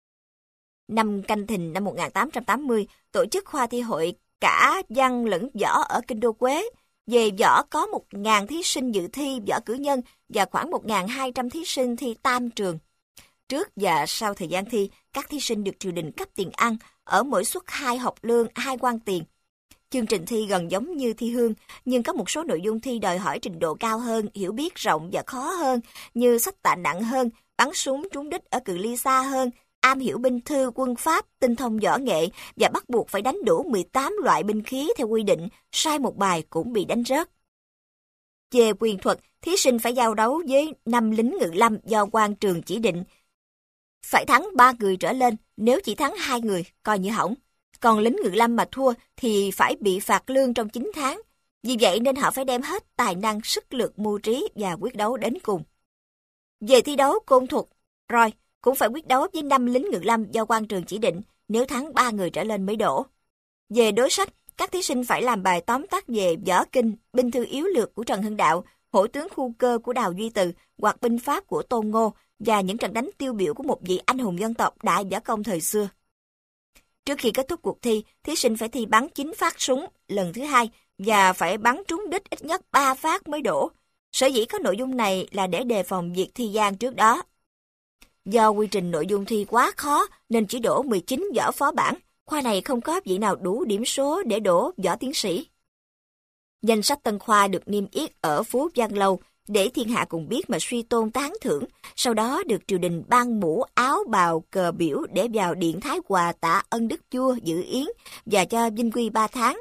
Năm Canh Thìn năm 1880, tổ chức khoa thi hội cả văn lẫn võ ở Kinh Đô Quế. Về võ có 1.000 thí sinh dự thi võ cử nhân và khoảng 1.200 thí sinh thi tam trường. Trước và sau thời gian thi, các thí sinh được triều đình cấp tiền ăn, ở mỗi suất 2 học lương, 2 quan tiền. Chương trình thi gần giống như thi hương, nhưng có một số nội dung thi đòi hỏi trình độ cao hơn, hiểu biết rộng và khó hơn, như xách tạ nặng hơn, bắn súng trúng đích ở cự ly xa hơn, am hiểu binh thư, quân pháp, tinh thông võ nghệ và bắt buộc phải đánh đủ 18 loại binh khí theo quy định, sai một bài cũng bị đánh rớt. Về quyền thuật, thí sinh phải giao đấu với 5 lính ngự lâm do quan trường chỉ định. Phải thắng 3 người trở lên, nếu chỉ thắng 2 người, coi như hỏng. Còn lính ngự lâm mà thua thì phải bị phạt lương trong 9 tháng. Vì vậy nên họ phải đem hết tài năng, sức lực, mưu trí và quyết đấu đến cùng. Về thi đấu côn thuật, rồi, cũng phải quyết đấu với 5 lính ngự lâm do quan trường chỉ định, nếu thắng 3 người trở lên mới đỗ. Về đối sách, các thí sinh phải làm bài tóm tắt về võ kinh, binh thư yếu lược của Trần Hưng Đạo, hổ tướng khu cơ của Đào Duy Từ hoặc binh pháp của Tôn Ngô và những trận đánh tiêu biểu của một vị anh hùng dân tộc đại võ công thời xưa. Trước khi kết thúc cuộc thi, thí sinh phải thi bắn 9 phát súng lần thứ 2 và phải bắn trúng đích ít nhất 3 phát mới đỗ. Sở dĩ có nội dung này là để đề phòng việc thi gian trước đó. Do quy trình nội dung thi quá khó nên chỉ đỗ 19 võ phó bản, khoa này không có vị nào đủ điểm số để đỗ võ tiến sĩ. Danh sách tân khoa được niêm yết ở Phú Văn Lâu để thiên hạ cùng biết mà suy tôn tán thưởng, sau đó được triều đình ban mũ áo bào cờ biểu để vào điện Thái Hòa tạ ân đức vua dự yến và cho vinh quy 3 tháng.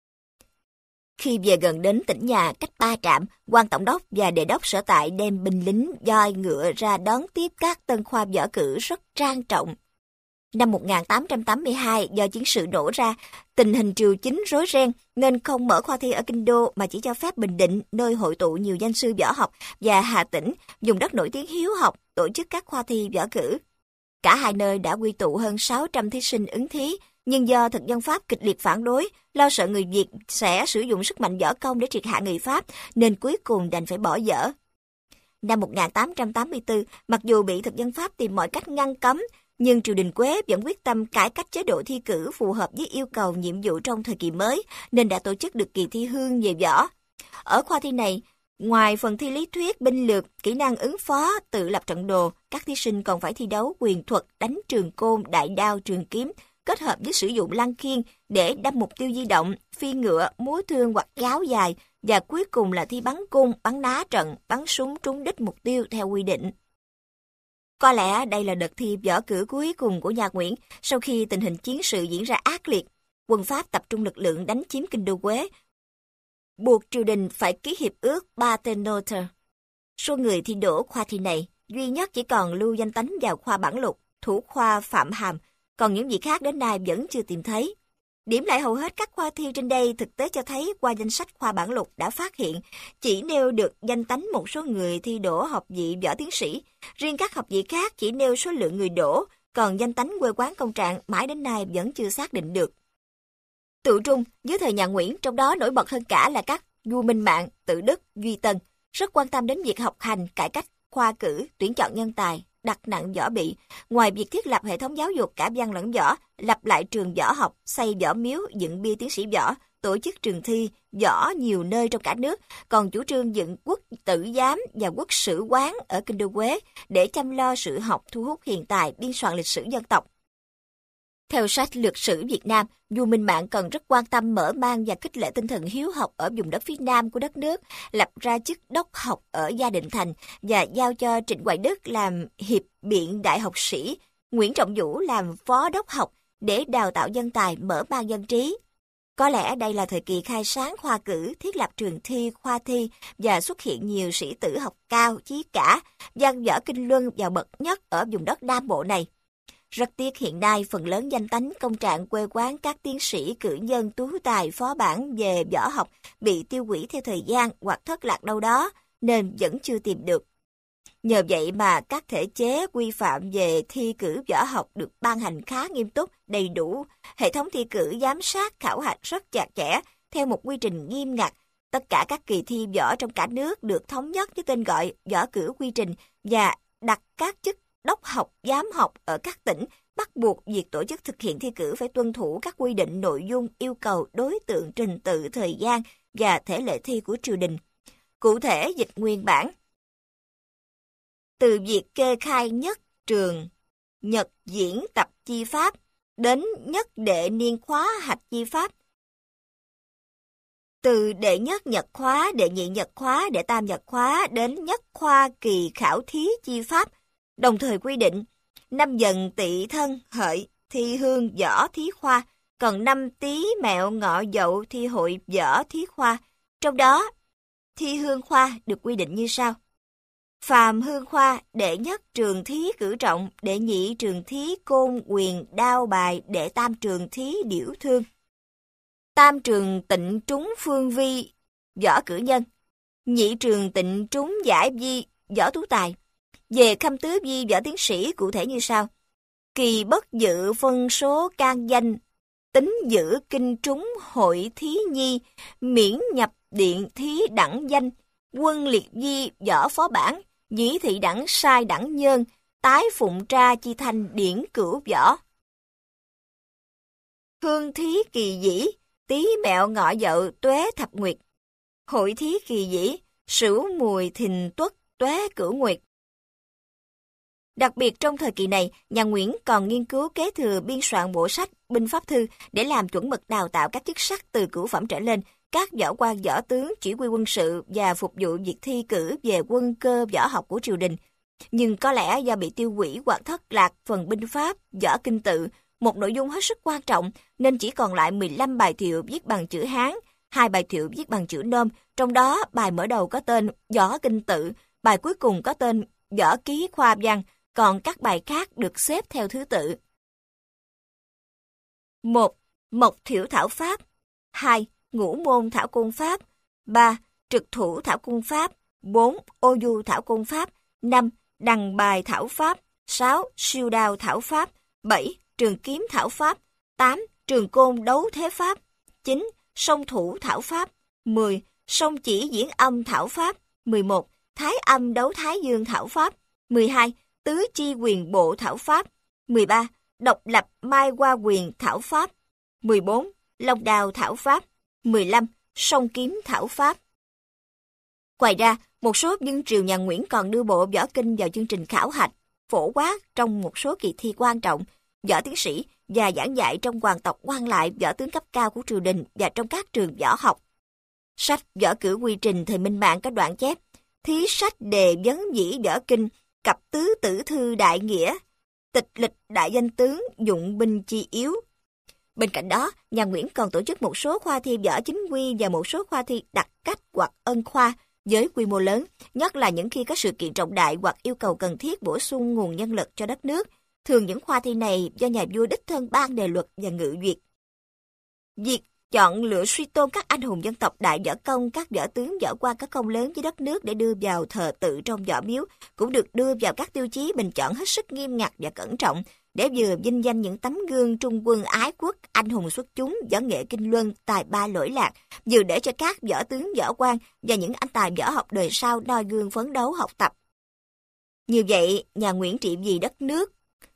Khi về gần đến tỉnh nhà cách 3 trạm, quan tổng đốc và đề đốc sở tại đem binh lính voi ngựa ra đón tiếp các tân khoa võ cử rất trang trọng. Năm 1882, do chiến sự nổ ra, tình hình triều chính rối ren nên không mở khoa thi ở Kinh Đô mà chỉ cho phép Bình Định, nơi hội tụ nhiều danh sư võ học, và Hà Tĩnh, vùng đất nổi tiếng hiếu học, tổ chức các khoa thi võ cử. Cả hai nơi đã quy tụ hơn 600 thí sinh ứng thí, nhưng do thực dân Pháp kịch liệt phản đối, lo sợ người Việt sẽ sử dụng sức mạnh võ công để triệt hạ người Pháp, nên cuối cùng đành phải bỏ dở. Năm 1884, mặc dù bị thực dân Pháp tìm mọi cách ngăn cấm, nhưng triều đình Quế vẫn quyết tâm cải cách chế độ thi cử phù hợp với yêu cầu nhiệm vụ trong thời kỳ mới, nên đã tổ chức được kỳ thi hương về võ. Ở khoa thi này, ngoài phần thi lý thuyết, binh lược, kỹ năng ứng phó, tự lập trận đồ, các thí sinh còn phải thi đấu quyền thuật, đánh trường côn, đại đao, trường kiếm, kết hợp với sử dụng lăng khiên để đâm mục tiêu di động, phi ngựa, múa thương hoặc giáo dài, và cuối cùng là thi bắn cung, bắn ná trận, bắn súng trúng đích mục tiêu theo quy định. Có lẽ đây là đợt thi võ cử cuối cùng của nhà Nguyễn sau khi tình hình chiến sự diễn ra ác liệt. Quân Pháp tập trung lực lượng đánh chiếm kinh đô Quế, buộc triều đình phải ký hiệp ước Paternoster. Số người thi đỗ khoa thi này duy nhất chỉ còn Lưu Danh Tánh vào khoa bản lục, thủ khoa Phạm Hàm, còn những vị khác đến nay vẫn chưa tìm thấy. Điểm lại hầu hết các khoa thi trên đây thực tế cho thấy qua danh sách khoa bản lục đã phát hiện chỉ nêu được danh tánh một số người thi đỗ học vị võ tiến sĩ, riêng các học vị khác chỉ nêu số lượng người đỗ, còn danh tánh quê quán công trạng mãi đến nay vẫn chưa xác định được. Tự trung, dưới thời nhà Nguyễn, trong đó nổi bật hơn cả là các vua Minh Mạng, Tự Đức, Duy Tân, rất quan tâm đến việc học hành, cải cách khoa cử, tuyển chọn nhân tài, đặt nặng võ bị. Ngoài việc thiết lập hệ thống giáo dục cả văn lẫn võ, lập lại trường võ học, xây võ miếu, dựng bia tiến sĩ võ, tổ chức trường thi võ nhiều nơi trong cả nước, còn chủ trương dựng quốc tử giám và quốc sử quán ở kinh đô Quế để chăm lo sự học, thu hút hiền tài, biên soạn lịch sử dân tộc. Theo sách Lược sử Việt Nam, vua Minh Mạng cần rất quan tâm mở mang và khích lệ tinh thần hiếu học ở vùng đất phía nam của đất nước, lập ra chức đốc học ở Gia Định Thành và giao cho Trịnh Hoài Đức làm hiệp biện đại học sĩ, Nguyễn Trọng Vũ làm phó đốc học để đào tạo dân tài, mở mang dân trí. Có lẽ đây là thời kỳ khai sáng khoa cử, thiết lập trường thi, khoa thi và xuất hiện nhiều sĩ tử học cao, chí cả, văn võ kinh luân vào bậc nhất ở vùng đất Nam Bộ này. Rất tiếc hiện nay phần lớn danh tánh công trạng quê quán các tiến sĩ cử nhân tú tài phó bản về võ học bị tiêu hủy theo thời gian hoặc thất lạc đâu đó nên vẫn chưa tìm được. Nhờ vậy mà các thể chế quy phạm về thi cử võ học được ban hành khá nghiêm túc, đầy đủ, hệ thống thi cử giám sát khảo hạch rất chặt chẽ theo một quy trình nghiêm ngặt. Tất cả các kỳ thi võ trong cả nước được thống nhất với tên gọi võ cử quy trình và đặt các chức đốc học, giám học ở các tỉnh, bắt buộc việc tổ chức thực hiện thi cử phải tuân thủ các quy định nội dung, yêu cầu, đối tượng, trình tự, thời gian và thể lệ thi của triều đình. Cụ thể dịch nguyên bản. Từ việc kê khai nhất trường, nhật diễn tập chi pháp, đến nhất đệ niên khóa hạch chi pháp. Từ đệ nhất nhật khóa, đệ nhị nhật khóa, đệ tam nhật khóa, đến nhất khoa kỳ khảo thí chi pháp, đồng thời quy định, năm Dần Tỵ Thân Hợi thi hương võ thí khoa, còn năm Tý Mẹo Ngọ Dậu thi hội võ thí khoa. Trong đó, thi hương khoa được quy định như sau. Phàm hương khoa, đệ nhất trường thí cử trọng, đệ nhị trường thí côn quyền đao bài, đệ tam trường thí điểu thương. Tam trường tịnh trúng phương vi, võ cử nhân. Nhị trường tịnh trúng giải vi, võ tú tài. Về Khâm Tứ Vi võ tiến sĩ cụ thể như sau. Kỳ bất dự phân số can danh, tính giữ kinh trúng hội thí nhi, miễn nhập điện thí đẳng danh, quân liệt di võ phó bản, dĩ thị đẳng sai đẳng nhân, tái phụng tra chi thành điển cửu võ. Hương thí kỳ dĩ, tý mẹo ngọ dậu tuế thập nguyệt. Hội thí kỳ dĩ, sửu mùi thìn tuất tuế cửu nguyệt. Đặc biệt trong thời kỳ này, nhà Nguyễn còn nghiên cứu kế thừa biên soạn bộ sách Binh Pháp Thư để làm chuẩn mực đào tạo các chức sắc từ cửu phẩm trở lên, các võ quan võ tướng chỉ huy quân sự và phục vụ việc thi cử về quân cơ võ học của triều đình. Nhưng có lẽ do bị tiêu hủy hoặc thất lạc phần binh pháp, võ kinh tự, một nội dung hết sức quan trọng, nên chỉ còn lại 15 bài thiệu viết bằng chữ Hán, 2 bài thiệu viết bằng chữ Nôm, trong đó bài mở đầu có tên Võ Kinh Tự, bài cuối cùng có tên Võ Ký Khoa Văn, còn các bài khác được xếp theo thứ tự. 1. Mộc Thiểu Thảo Pháp. 2. Ngũ Môn Thảo Côn Pháp. 3. Trực Thủ Thảo Côn Pháp. 4. Ô Du Thảo Côn Pháp. 5. Đằng Bài Thảo Pháp. 6. Siêu Đao Thảo Pháp. 7. Trường Kiếm Thảo Pháp. 8. Trường Côn Đấu Thế Pháp. 9. Song Thủ Thảo Pháp. 10. Song Chỉ Diễn Âm Thảo Pháp. 11. Thái Âm Đấu Thái Dương Thảo Pháp. 12. Tứ Chi Quyền Bộ Thảo Pháp. 13. Độc Lập Mai Hoa Quyền Thảo Pháp. 14. Long Đao Thảo Pháp. 15. Song Kiếm Thảo Pháp. Ngoài ra, một số dân triều nhà Nguyễn còn đưa bộ võ kinh vào chương trình khảo hạch, phổ quát trong một số kỳ thi quan trọng, võ tiến sĩ và giảng dạy trong hoàng tộc quan lại võ tướng cấp cao của triều đình và trong các trường võ học. Sách Võ Cử Quy Trình thời Minh Mạng có đoạn chép: thí sách đề vấn dĩ võ kinh, cập tứ tử thư đại nghĩa, tịch lịch đại danh tướng, dụng binh chi yếu. Bên cạnh đó, nhà Nguyễn còn tổ chức một số khoa thi võ chính quy và một số khoa thi đặc cách hoặc ân khoa với quy mô lớn, nhất là những khi có sự kiện trọng đại hoặc yêu cầu cần thiết bổ sung nguồn nhân lực cho đất nước. Thường những khoa thi này do nhà vua đích thân ban đề luật và ngự duyệt. Việc chọn lựa suy tôn các anh hùng dân tộc đại võ công, các võ tướng võ quan có công lớn với đất nước để đưa vào thờ tự trong võ miếu cũng được đưa vào các tiêu chí bình chọn hết sức nghiêm ngặt và cẩn trọng, để vừa vinh danh những tấm gương trung quân ái quốc, anh hùng xuất chúng, võ nghệ kinh luân, tài ba lỗi lạc, vừa để cho các võ tướng võ quan và những anh tài võ học đời sau noi gương phấn đấu học tập. Như vậy, nhà Nguyễn trị vì đất nước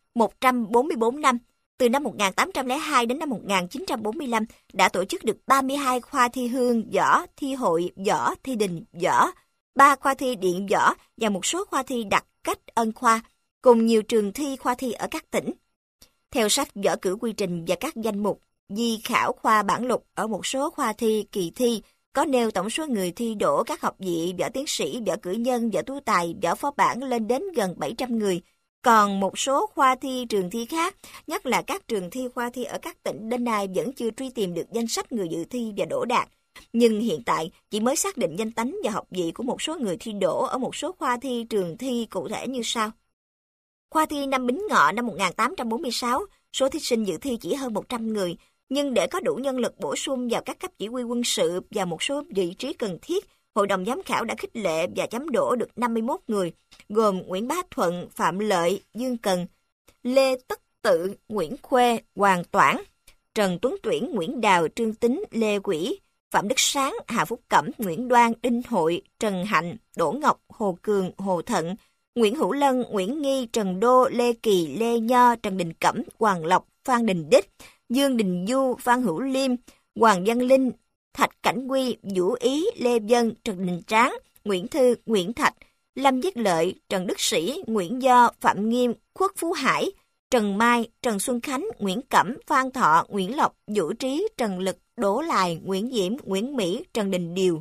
144 năm, từ năm 1802 đến năm 1945, đã tổ chức được 32 khoa thi hương võ, thi hội võ, thi đình võ, 3 khoa thi điện võ và một số khoa thi đặc cách ân khoa, cùng nhiều trường thi khoa thi ở các tỉnh. Theo sách Võ Cử Quy Trình và các danh mục di khảo khoa bản lục ở một số khoa thi kỳ thi, có nêu tổng số người thi đỗ các học vị võ tiến sĩ, võ cử nhân, võ tú tài, võ phó bản lên đến gần 700 người. Còn một số khoa thi trường thi khác, nhất là các trường thi khoa thi ở các tỉnh đến nay vẫn chưa truy tìm được danh sách người dự thi và đỗ đạt. Nhưng hiện tại chỉ mới xác định danh tánh và học vị của một số người thi đỗ ở một số khoa thi trường thi cụ thể như sau. Khoa thi năm Bính Ngọ năm 1846, số thí sinh dự thi chỉ hơn 100 người, nhưng để có đủ nhân lực bổ sung vào các cấp chỉ huy quân sự và một số vị trí cần thiết, Hội đồng giám khảo đã khích lệ và chấm đỗ được 51 người, gồm Nguyễn Bá Thuận, Phạm Lợi, Dương Cần, Lê Tất Tự, Nguyễn Khuê, Hoàng Toản, Trần Tuấn Tuyển, Nguyễn Đào, Trương Tính, Lê Quỹ, Phạm Đức Sáng, Hà Phúc Cẩm, Nguyễn Đoan, Đinh Hội, Trần Hạnh, Đỗ Ngọc, Hồ Cường, Hồ Thận, Nguyễn Hữu Lân, Nguyễn Nghi, Trần Đô, Lê Kỳ, Lê Nho, Trần Đình Cẩm, Hoàng Lộc, Phan Đình Đích, Dương Đình Du, Phan Hữu Liêm, Hoàng Văn Linh, Thạch Cảnh Quy, Vũ Ý, Lê Vân, Trần Đình Tráng, Nguyễn Thư, Nguyễn Thạch, Lâm Viết Lợi, Trần Đức Sĩ, Nguyễn Do, Phạm Nghiêm, Khuất Phú Hải, Trần Mai, Trần Xuân Khánh, Nguyễn Cẩm, Phan Thọ, Nguyễn Lộc, Vũ Trí, Trần Lực, Đỗ Lài, Nguyễn Diễm, Nguyễn Mỹ, Trần Đình Điều.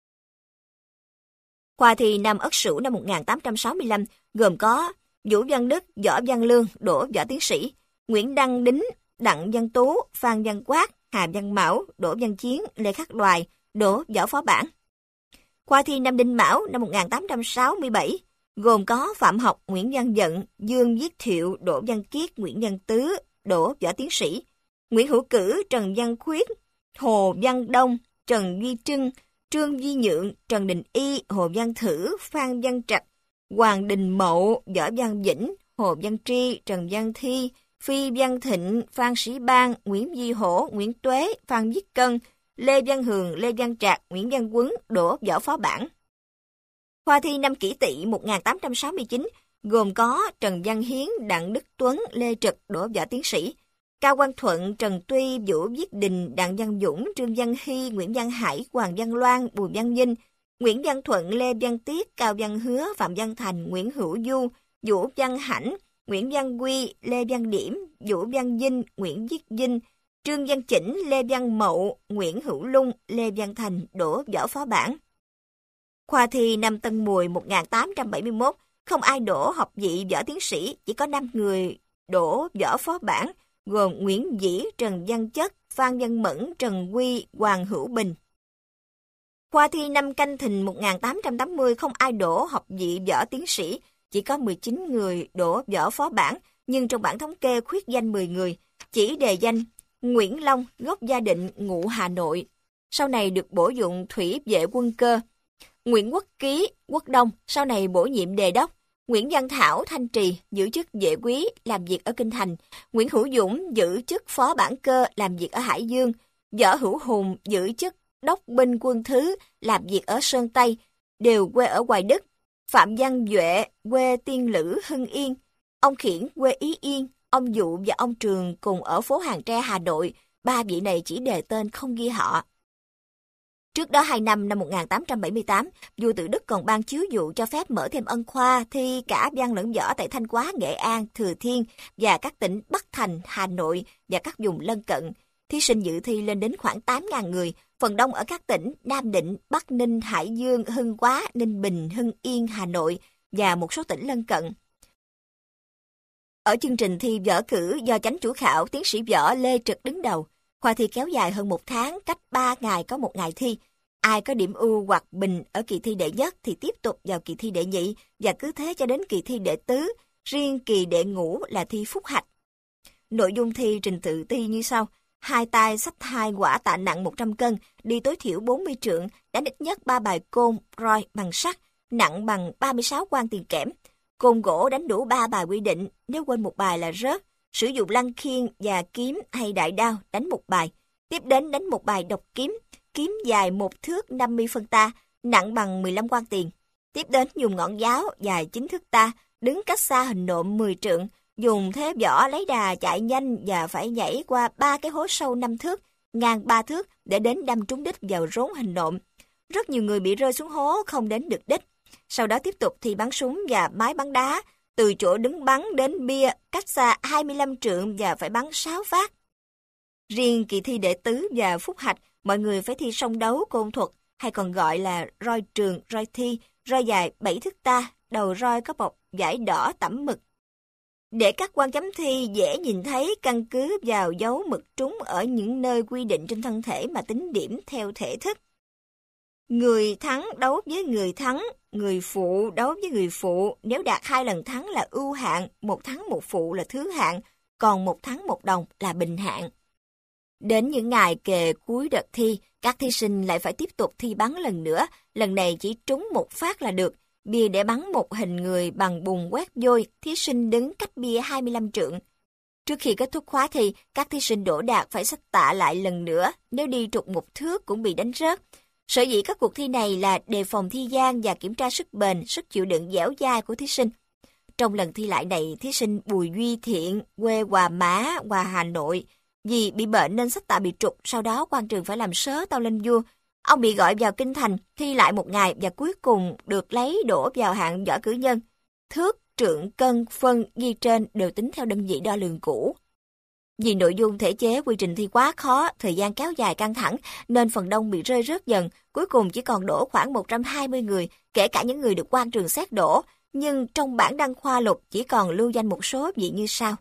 Khoa thi năm Ất Sửu năm 1865 gồm có Vũ Văn Đức, Võ Văn Lương, đỗ võ tiến sĩ, Nguyễn Đăng Đính, Đặng Văn Tú, Phan Văn Quát, Hà Văn Mão, Đỗ Văn Chiến, Lê Khắc Đoài, đỗ võ phó bản. Khoa thi năm Đinh Mão năm 1867 gồm có Phạm Học, Nguyễn Văn Dận, Dương Viết Thiệu, Đỗ Văn Kiết, Nguyễn Văn Tứ, đỗ võ tiến sĩ, Nguyễn Hữu Cử, Trần Văn Khuyết, Hồ Văn Đông, Trần Duy Trưng, Trương Duy Nhượng, Trần Đình Y, Hồ Văn Thử, Phan Văn Trạch, Hoàng Đình Mậu, Võ Văn Vĩnh, Hồ Văn Tri, Trần Văn Thi, Phi Văn Thịnh, Phan Sĩ Bang, Nguyễn Duy Hổ, Nguyễn Tuế, Phan Viết Cân, Lê Văn Hường, Lê Văn Trạc, Nguyễn Văn Quấn đỗ võ phó bản. Khoa thi năm Kỷ Tỵ 1869 gồm có Trần Văn Hiến, Đặng Đức Tuấn, Lê Trực đỗ võ tiến sĩ, Cao Quang Thuận, Trần Tuy, Vũ Viết Đình, Đặng Văn Dũng, Trương Văn Hy, Nguyễn Văn Hải, Hoàng Văn Loan, Bùi Văn Vinh, Nguyễn Văn Thuận, Lê Văn Tiết, Cao Văn Hứa, Phạm Văn Thành, Nguyễn Hữu Du, Vũ Văn Hãnh, Nguyễn Văn Quy, Lê Văn Điểm, Vũ Văn Vinh, Nguyễn Viết Vinh, Trương Văn Chỉnh, Lê Văn Mậu, Nguyễn Hữu Lung, Lê Văn Thành đỗ võ phó bản. Khoa thi năm Tân Mùi 1871 không ai đỗ học vị võ tiến sĩ, chỉ có 5 người đỗ võ phó bản, gồm Nguyễn Dĩ, Trần Văn Chất, Phan Văn Mẫn, Trần Quy, Hoàng Hữu Bình. Khoa thi năm Canh Thìn 1880 không ai đỗ học vị võ tiến sĩ, chỉ có 19 người đỗ võ phó bản, nhưng trong bảng thống kê khuyết danh 10 người, chỉ đề danh Nguyễn Long, gốc Gia Định, ngụ Hà Nội. Sau này được bổ dụng thủy vệ quân cơ. Nguyễn Quốc Ký, Quốc Đông, sau này bổ nhiệm đề đốc. Nguyễn Văn Thảo, Thanh Trì, giữ chức vệ quý, làm việc ở Kinh Thành. Nguyễn Hữu Dũng, giữ chức phó bản cơ, làm việc ở Hải Dương. Võ Hữu Hùng, giữ chức đốc binh quân thứ, làm việc ở Sơn Tây, đều quê ở Hoài Đức. Phạm Văn Duệ, quê Tiên Lữ, Hưng Yên. Ông Khiển, quê Ý Yên. Ông Dụ và ông Trường cùng ở phố Hàng Tre, Hà Nội. 3 vị này chỉ đề tên không ghi họ. Trước đó 2 năm 1878, vua Tự Đức còn ban chiếu dụ cho phép mở thêm ân khoa thi cả văn lẫn võ tại Thanh Hóa, Nghệ An, Thừa Thiên và các tỉnh Bắc Thành, Hà Nội và các vùng lân cận. Thí sinh dự thi lên đến khoảng 8.000 người, phần đông ở các tỉnh Nam Định, Bắc Ninh, Hải Dương, Hưng Hóa, Ninh Bình, Hưng Yên, Hà Nội và một số tỉnh lân cận. Ở chương trình thi võ cử do chánh chủ khảo tiến sĩ võ Lê Trực đứng đầu, khoa thi kéo dài hơn 1 tháng, cách 3 ngày có 1 ngày thi. Ai có điểm ưu hoặc bình ở kỳ thi đệ nhất thì tiếp tục vào kỳ thi đệ nhị và cứ thế cho đến kỳ thi đệ tứ, riêng kỳ đệ ngũ là thi phúc hạch. Nội dung thi trình tự thi như sau: 2 tay xách 2 quả tạ nặng 100 cân, đi tối thiểu 40 trượng, đánh ít nhất 3 bài côn, roi bằng sắt, nặng bằng 36 quan tiền kẽm. Côn gỗ đánh đủ 3 bài quy định, nếu quên 1 bài là rớt. Sử dụng lăng khiên và kiếm hay đại đao đánh 1 bài. Tiếp đến đánh 1 bài độc kiếm, kiếm dài 1 thước 50 phân ta, nặng bằng 15 quan tiền. Tiếp đến dùng ngọn giáo dài 9 thước ta, đứng cách xa hình nộm 10 trượng, dùng thế võ lấy đà chạy nhanh và phải nhảy qua 3 cái hố sâu 5 thước, ngang 3 thước để đến đâm trúng đích vào rốn hình nộm. Rất nhiều người bị rơi xuống hố không đến được đích. Sau đó tiếp tục thi bắn súng và máy bắn đá, từ chỗ đứng bắn đến bia cách xa 25 trượng và phải bắn 6 phát. Riêng kỳ thi đệ tứ và phúc hạch, mọi người phải thi song đấu côn thuật, hay còn gọi là roi trường, roi thi, roi dài 7 thước ta, đầu roi có bọc vải đỏ tẩm mực. Để các quan chấm thi dễ nhìn thấy, căn cứ vào dấu mực trúng ở những nơi quy định trên thân thể mà tính điểm theo thể thức. Người thắng đấu với người thắng, người phụ đấu với người phụ, nếu đạt 2 lần thắng là ưu hạng, 1 thắng 1 phụ là thứ hạng, còn 1 thắng 1 đồng là bình hạng. Đến những ngày kề cuối đợt thi, các thí sinh lại phải tiếp tục thi bắn lần nữa, lần này chỉ trúng 1 phát là được. Bia để bắn một hình người bằng bùn quét vôi, thí sinh đứng cách bia 25 trượng. Trước khi kết thúc khóa thi, các thí sinh đỗ đạt phải xách tạ lại lần nữa, nếu đi trục 1 thước cũng bị đánh rớt. Sở dĩ các cuộc thi này là đề phòng thi gian và kiểm tra sức bền, sức chịu đựng dẻo dai của thí sinh. Trong lần thi lại này, thí sinh Bùi Duy Thiện, quê Hòa Mã, Hà Nội, vì bị bệnh nên xách tạ bị trục, sau đó quan trường phải làm sớ tâu lên vua. Ông bị gọi vào Kinh Thành, thi lại 1 ngày và cuối cùng được lấy đổ vào hạng võ cử nhân. Thước, trượng, cân, phân ghi trên đều tính theo đơn vị đo lường cũ. Vì nội dung thể chế quy trình thi quá khó, thời gian kéo dài căng thẳng, nên phần đông bị rơi rớt dần, cuối cùng chỉ còn đổ khoảng 120 người, kể cả những người được quan trường xét đổ, nhưng trong bản đăng khoa lục chỉ còn lưu danh một số vị như sau.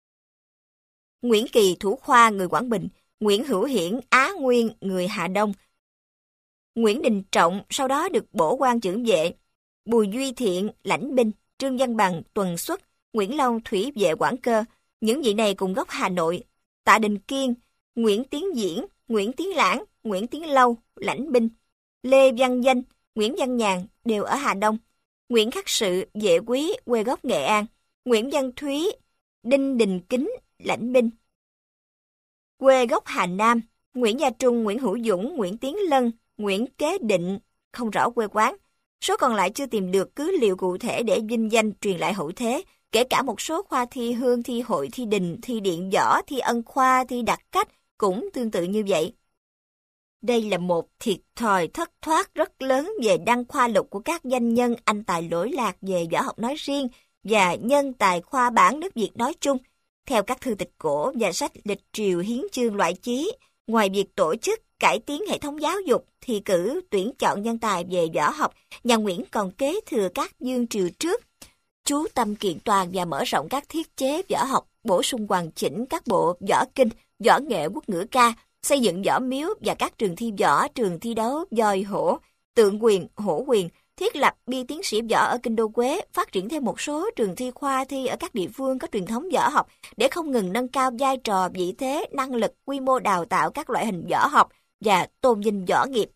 Nguyễn Kỳ, thủ khoa, người Quảng Bình; Nguyễn Hữu Hiển, Á Nguyên, người Hà Đông; Nguyễn Đình Trọng, sau đó được bổ quan chưởng vệ; Bùi Duy Thiện, lãnh binh; Trương Văn Bằng, tuần xuất; Nguyễn Long, thủy vệ quản cơ. Những vị này cùng gốc Hà Nội. Tạ Đình Kiên, Nguyễn Tiến Diễn, Nguyễn Tiến Lãng, Nguyễn Tiến Lâu, lãnh binh; Lê Văn Danh, Nguyễn Văn Nhàn đều ở Hà Đông. Nguyễn Khắc Sự, Vệ Quý, quê gốc Nghệ An. Nguyễn Văn Thúy, Đinh Đình Kính, lãnh binh, quê gốc Hà Nam. Nguyễn Gia Trung, Nguyễn Hữu Dũng, Nguyễn Tiến Lân, Nguyễn Kế Định, không rõ quê quán. Số còn lại chưa tìm được cứ liệu cụ thể để vinh danh truyền lại hậu thế, kể cả một số khoa thi hương, thi hội, thi đình, thi điện võ, thi ân khoa, thi đặc cách cũng tương tự như vậy. Đây là một thiệt thòi thất thoát rất lớn về đăng khoa lục của các danh nhân anh tài lỗi lạc về võ học nói riêng và nhân tài khoa bản nước Việt nói chung. Theo các thư tịch cổ và sách lịch triều hiến chương loại chí, ngoài việc tổ chức cải tiến hệ thống giáo dục, thi cử, tuyển chọn nhân tài về võ học, nhà Nguyễn còn kế thừa các vương triều trước, chú tâm kiện toàn và mở rộng các thiết chế võ học, bổ sung hoàn chỉnh các bộ võ kinh, võ nghệ quốc ngữ ca, xây dựng võ miếu và các trường thi võ, trường thi đấu, voi hổ, tượng quyền, hổ quyền, thiết lập bia tiến sĩ võ ở Kinh Đô Quế, phát triển thêm một số trường thi khoa thi ở các địa phương có truyền thống võ học để không ngừng nâng cao vai trò, vị thế, năng lực, quy mô đào tạo các loại hình võ học và tôn vinh võ nghiệp.